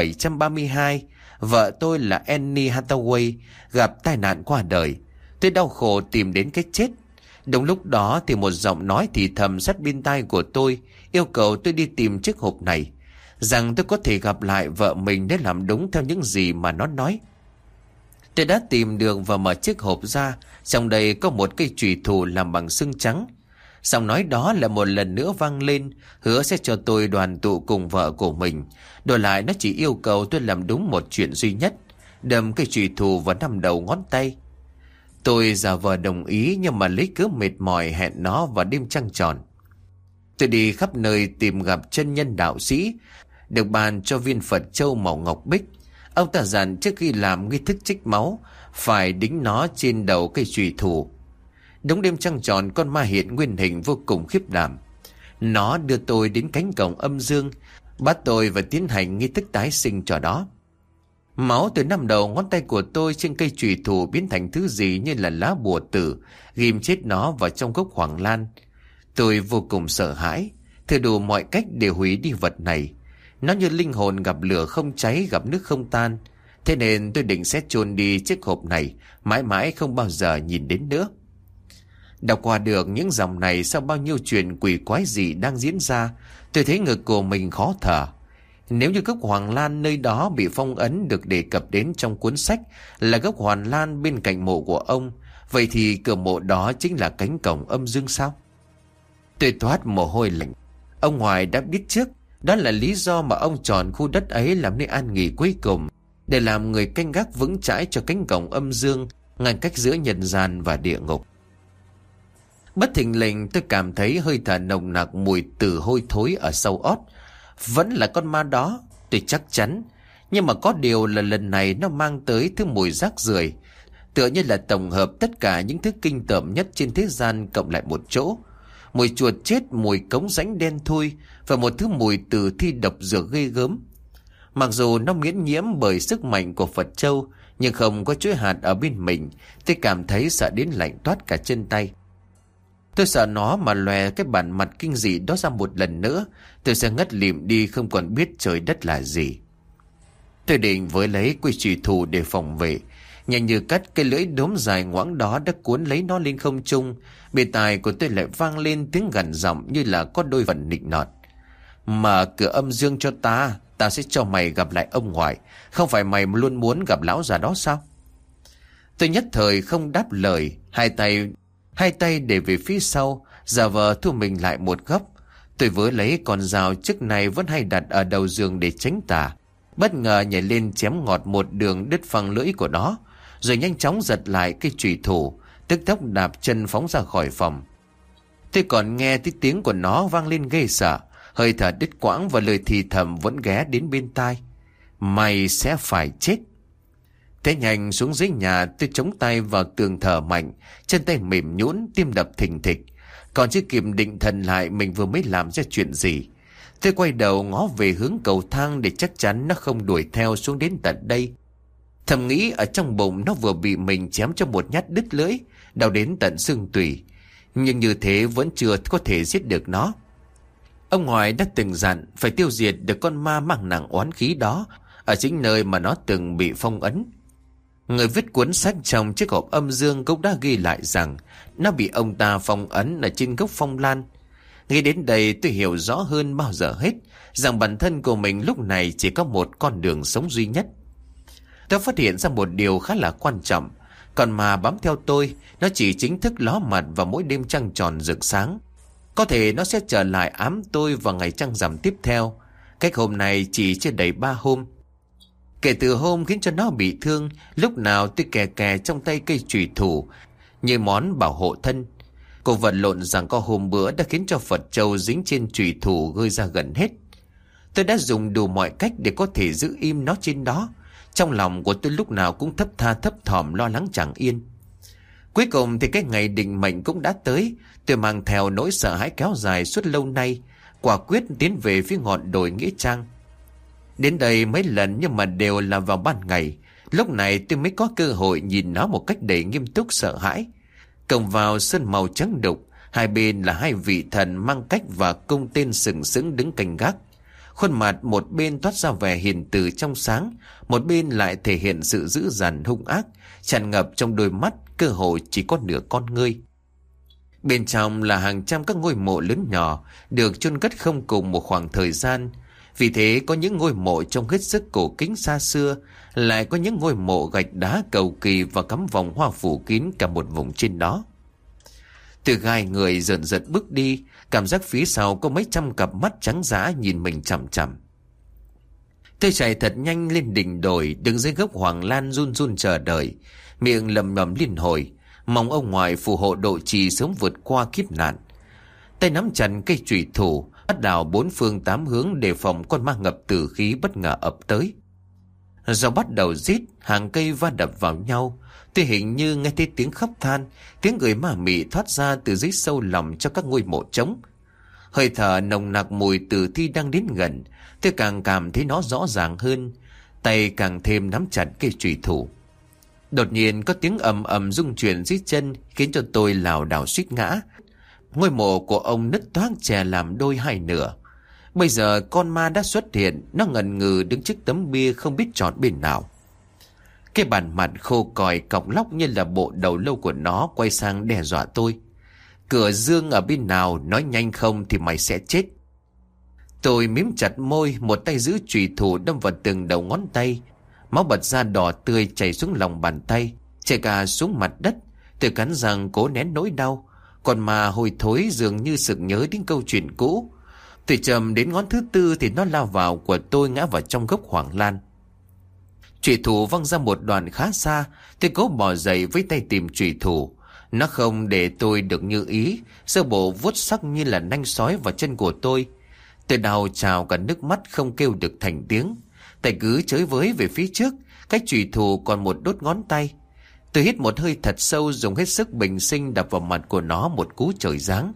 1732, vợ tôi là Annie Hathaway gặp tai nạn qua đời. Tôi đau khổ tìm đến cái chết. Đúng lúc đó thì một giọng nói thì thầm sát bên tai của tôi, yêu cầu tôi đi tìm chiếc hộp này, rằng tôi có thể gặp lại vợ mình để làm đúng theo những gì mà nó nói. Tôi đã tìm được và mở chiếc hộp ra. Trong đây có một cây chùy thủ làm bằng xương trắng. Giọng nói đó lại một lần nữa vang lên, hứa sẽ cho tôi đoàn tụ cùng vợ của mình. Đổi lại nó chỉ yêu cầu tôi làm đúng một chuyện duy nhất: đâm cây chùy thủ vào 5 đầu ngón tay. Tôi giả vờ đồng ý, nhưng mà lấy cớ mệt mỏi hẹn nó vào đêm trăng tròn. Tôi đi khắp nơi tìm gặp chân nhân đạo sĩ, được bàn cho viên Phật châu màu ngọc bích. Ông ta dặn trước khi làm nghi thức trích máu phải đính nó trên đầu cây chùy thủ. Đúng đêm trăng tròn, con ma hiện nguyên hình vô cùng khiếp đảm. Nó đưa tôi đến cánh cổng âm dương, bắt tôi và tiến hành nghi thức tái sinh cho đó. Máu từ 5 đầu ngón tay của tôi trên cây chùy thủ biến thành thứ gì như là lá bùa tử, ghim chết nó vào trong gốc hoàng lan. Tôi vô cùng sợ hãi, thử đủ mọi cách để hủy đi vật này. Nó như linh hồn gặp lửa không cháy, gặp nước không tan. Thế nên tôi định sẽ chôn đi chiếc hộp này, mãi mãi không bao giờ nhìn đến nữa. Đọc qua được những dòng này, sau bao nhiêu chuyện quỷ quái gì đang diễn ra, tôi thấy ngực của mình khó thở. Nếu như gốc hoàng lan nơi đó bị phong ấn được đề cập đến trong cuốn sách là gốc hoàng lan bên cạnh mộ của ông, vậy thì cửa mộ đó chính là cánh cổng âm dương sao? Tôi toát mồ hôi lạnh. Ông Hoài đã biết trước, đó là lý do mà ông chọn khu đất ấy làm nơi an nghỉ cuối cùng, để làm người canh gác vững chãi cho cánh cổng âm dương ngăn cách giữa nhân gian và địa ngục. Bất thình lình tôi cảm thấy hơi thở nồng nặc mùi tử hôi thối ở sau ót. Vẫn là con ma đó, tôi chắc chắn. Nhưng mà có điều là lần này nó mang tới thứ mùi rác rưởi, tựa như là tổng hợp tất cả những thứ kinh tởm nhất trên thế gian cộng lại một chỗ. mùi chuột chết, mùi cống rãnh đen thui và một thứ mùi tử thi độc dược ghê gớm. Mặc dù nó miễn nhiễm bởi sức mạnh của Phật Châu, nhưng không có chuỗi hạt ở bên mình, tôi cảm thấy sợ đến lạnh toát cả chân tay. Tôi sợ nó mà lòe cái bản mặt kinh dị đó ra một lần nữa, tôi sẽ ngất lịm đi, không còn biết trời đất là gì. Tôi định với lấy cây chùy thủ để phòng vệ. Nhanh như cắt, cái lưỡi đốm dài ngoãng đó đã cuốn lấy nó lên không trung. Bên tai của tôi lại vang lên tiếng gằn giọng như là có đôi phần nịnh nọt. Mở cửa âm dương cho ta, ta sẽ cho mày gặp lại ông ngoại. Không phải mày luôn muốn gặp lão già đó sao? Tôi nhất thời không đáp lời, hai tay để về phía sau, giả vờ thu mình lại một góc. Tôi vớ lấy con dao trước này vẫn hay đặt ở đầu giường để tránh tà, bất ngờ nhảy lên chém ngọt một đường đứt phăng lưỡi của nó, rồi nhanh chóng giật lại cây chùy thủ, tức tốc đạp chân phóng ra khỏi phòng. Tôi còn nghe tiếng của nó vang lên ghê sợ, hơi thở đứt quãng và lời thì thầm vẫn ghé đến bên tai. Mày sẽ phải chết. Thế nhanh xuống dưới nhà, tôi chống tay vào tường thở mạnh, chân tay mềm nhũn, tim đập thình thịch. Còn chưa kịp định thần lại mình vừa mới làm ra chuyện gì, tôi quay đầu ngó về hướng cầu thang để chắc chắn nó không đuổi theo xuống đến tận đây. Thầm nghĩ ở trong bụng nó vừa bị mình chém cho một nhát đứt lưỡi, đau đến tận xương tủy, nhưng như thế vẫn chưa có thể giết được nó. Ông ngoại đã từng dặn phải tiêu diệt được con ma mang nặng oán khí đó ở chính nơi mà nó từng bị phong ấn. Người viết cuốn sách trong chiếc hộp âm dương cũng đã ghi lại rằng nó bị ông ta phong ấn ở trên gốc phong lan. Nghĩ đến đây tôi hiểu rõ hơn bao giờ hết rằng bản thân của mình lúc này chỉ có một con đường sống duy nhất. Tôi phát hiện ra một điều khá là quan trọng. Còn mà bám theo tôi, nó chỉ chính thức ló mặt vào mỗi đêm trăng tròn rực sáng. Có thể nó sẽ trở lại ám tôi vào ngày trăng rằm tiếp theo. Cách hôm này chỉ chưa đầy 3 hôm. Kể từ hôm khiến cho nó bị thương, lúc nào tôi kè kè trong tay cây chùy thủ như món bảo hộ thân. Cô vật lộn rằng có hôm bữa đã khiến cho Phật Châu dính trên chùy thủ gơi ra gần hết. Tôi đã dùng đủ mọi cách để có thể giữ im nó trên đó. Trong lòng của tôi lúc nào cũng thấp tha thấp thỏm lo lắng chẳng yên. Cuối cùng thì cái ngày định mệnh cũng đã tới. Tôi mang theo nỗi sợ hãi kéo dài suốt lâu nay, quả quyết tiến về phía ngọn đồi Nghĩa Trang. Đến đây mấy lần nhưng mà đều là vào ban ngày. Lúc này tôi mới có cơ hội nhìn nó một cách đầy nghiêm túc sợ hãi. Cổng vào sơn màu trắng đục, hai bên là hai vị thần mang cách và cung tên sừng sững đứng canh gác. Khuôn mặt một bên toát ra vẻ hiền từ trong sáng, một bên lại thể hiện sự dữ dằn hung ác, tràn ngập trong đôi mắt, cơ hội chỉ có nửa con ngươi. Bên trong là hàng trăm các ngôi mộ lớn nhỏ, được chôn cất không cùng một khoảng thời gian. Vì thế có những ngôi mộ trông hết sức cổ kính xa xưa, lại có những ngôi mộ gạch đá cầu kỳ và cắm vòng hoa phủ kín cả một vùng trên đó. Từ gai người dần dần bước đi, cảm giác phía sau có mấy trăm cặp mắt trắng dã nhìn mình chằm chằm. Tôi chạy thật nhanh lên đỉnh đồi, đứng dưới gốc hoàng lan run run chờ đợi, miệng lầm nhầm liên hồi, mong ông ngoại phù hộ độ trì sớm vượt qua kiếp nạn. Tay nắm chặt cây chùy thủ, bắt đảo 4 phương 8 hướng đề phòng con ma ngập tử khí bất ngờ ập tới. Gió bắt đầu rít, hàng cây va đập vào nhau. Tôi hình như nghe thấy tiếng khóc than, tiếng người ma mị thoát ra từ dưới sâu lòng trong các ngôi mộ trống. Hơi thở nồng nặc mùi tử thi đang đến gần, tôi càng cảm thấy nó rõ ràng hơn, tay càng thêm nắm chặt cây chùy thủ. Đột nhiên có tiếng ầm ầm rung chuyển dưới chân khiến cho tôi lảo đảo suýt ngã. Ngôi mộ của ông nứt toác chè làm đôi hai nửa. Bây giờ con ma đã xuất hiện, nó ngần ngừ đứng trước tấm bia không biết chọn bên nào. Cái bản mặt khô còi cọc lóc như là bộ đầu lâu của nó quay sang đe dọa tôi. Cửa dương ở bên nào, nói nhanh không thì mày sẽ chết. Tôi mím chặt môi, một tay giữ chùy thủ đâm vào từng đầu ngón tay. Máu bật ra đỏ tươi chảy xuống lòng bàn tay, chảy cả xuống mặt đất. Tôi cắn răng cố nén nỗi đau. Còn mà hồi thối dường như sực nhớ đến câu chuyện cũ. Tôi chầm đến ngón thứ tư thì nó lao vào của tôi, ngã vào trong gốc hoàng lan. Chùy thủ văng ra một đoạn khá xa. Tôi cố bò dậy với tay tìm chùy thủ. Nó không để tôi được như ý, sơ bộ vuốt sắc như là nanh sói vào chân của tôi. Tôi đau trào cả nước mắt không kêu được thành tiếng. Tay cứ chới với về phía trước, cách chùy thủ còn một đốt ngón tay. Tôi hít một hơi thật sâu, dùng hết sức bình sinh đập vào mặt của nó một cú trời giáng.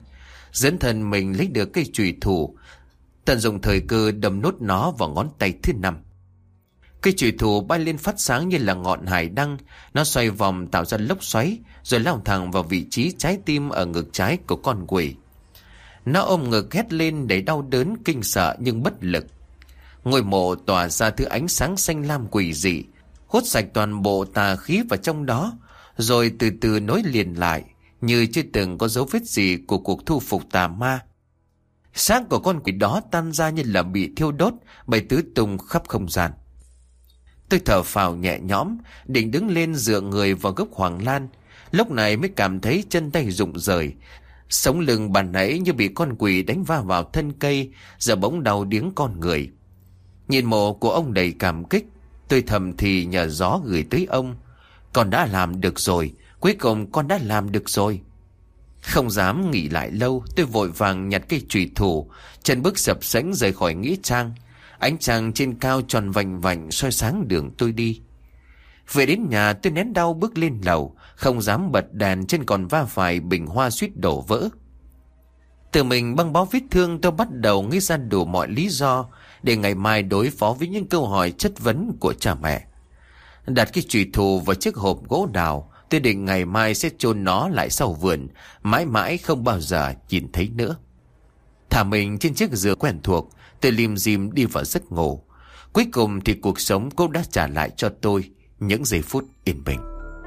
dẫn thân mình lấy được cây chùy thủ, tận dụng thời cơ đâm nốt nó vào ngón tay thứ 5. Cây chùy thủ bay lên phát sáng như là ngọn hải đăng. Nó xoay vòng tạo ra lốc xoáy, rồi lao thẳng vào vị trí trái tim ở ngực trái của con quỷ. Nó ôm ngực hét lên đầy đau đớn kinh sợ nhưng bất lực. Ngôi mộ tỏa ra thứ ánh sáng xanh lam quỷ dị, hút sạch toàn bộ tà khí vào trong đó, rồi từ từ nối liền lại, như chưa từng có dấu vết gì của cuộc thu phục tà ma. Xác của con quỷ đó tan ra như là bị thiêu đốt, bay tứ tung khắp không gian. Tôi thở phào nhẹ nhõm, định đứng lên dựa người vào gốc hoàng lan. Lúc này mới cảm thấy chân tay rụng rời. Sống lưng bàn nãy như bị con quỷ đánh va vào thân cây, giờ bỗng đau điếng con người. Nhìn mộ của ông đầy cảm kích, tôi thầm thì nhờ gió gửi tới ông: con đã làm được rồi, cuối cùng con đã làm được rồi. Không dám nghỉ lại lâu, tôi vội vàng nhặt cây chùy thủ, chân bước sập sễnh rời khỏi nghĩa trang. Ánh trăng trên cao tròn vành vành soi sáng đường tôi đi. Về đến nhà tôi nén đau bước lên lầu, không dám bật đèn, trên còn va phải bình hoa suýt đổ vỡ. Tự mình băng bó vết thương, tôi bắt đầu nghĩ ra đủ mọi lý do để ngày mai đối phó với những câu hỏi chất vấn của cha mẹ. Đặt cái chùy thủ vào chiếc hộp gỗ đào, tôi định ngày mai sẽ chôn nó lại sau vườn, mãi mãi không bao giờ nhìn thấy nữa. Thả mình trên chiếc giường quen thuộc, tôi lim dim đi vào giấc ngủ. Cuối cùng thì cuộc sống cũng đã trả lại cho tôi những giây phút yên bình.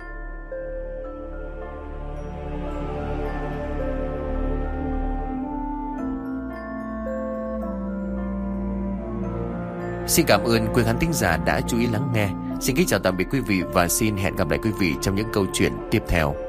Xin cảm ơn quý khán thính giả đã chú ý lắng nghe. Xin kính chào tạm biệt quý vị và xin hẹn gặp lại quý vị trong những câu chuyện tiếp theo.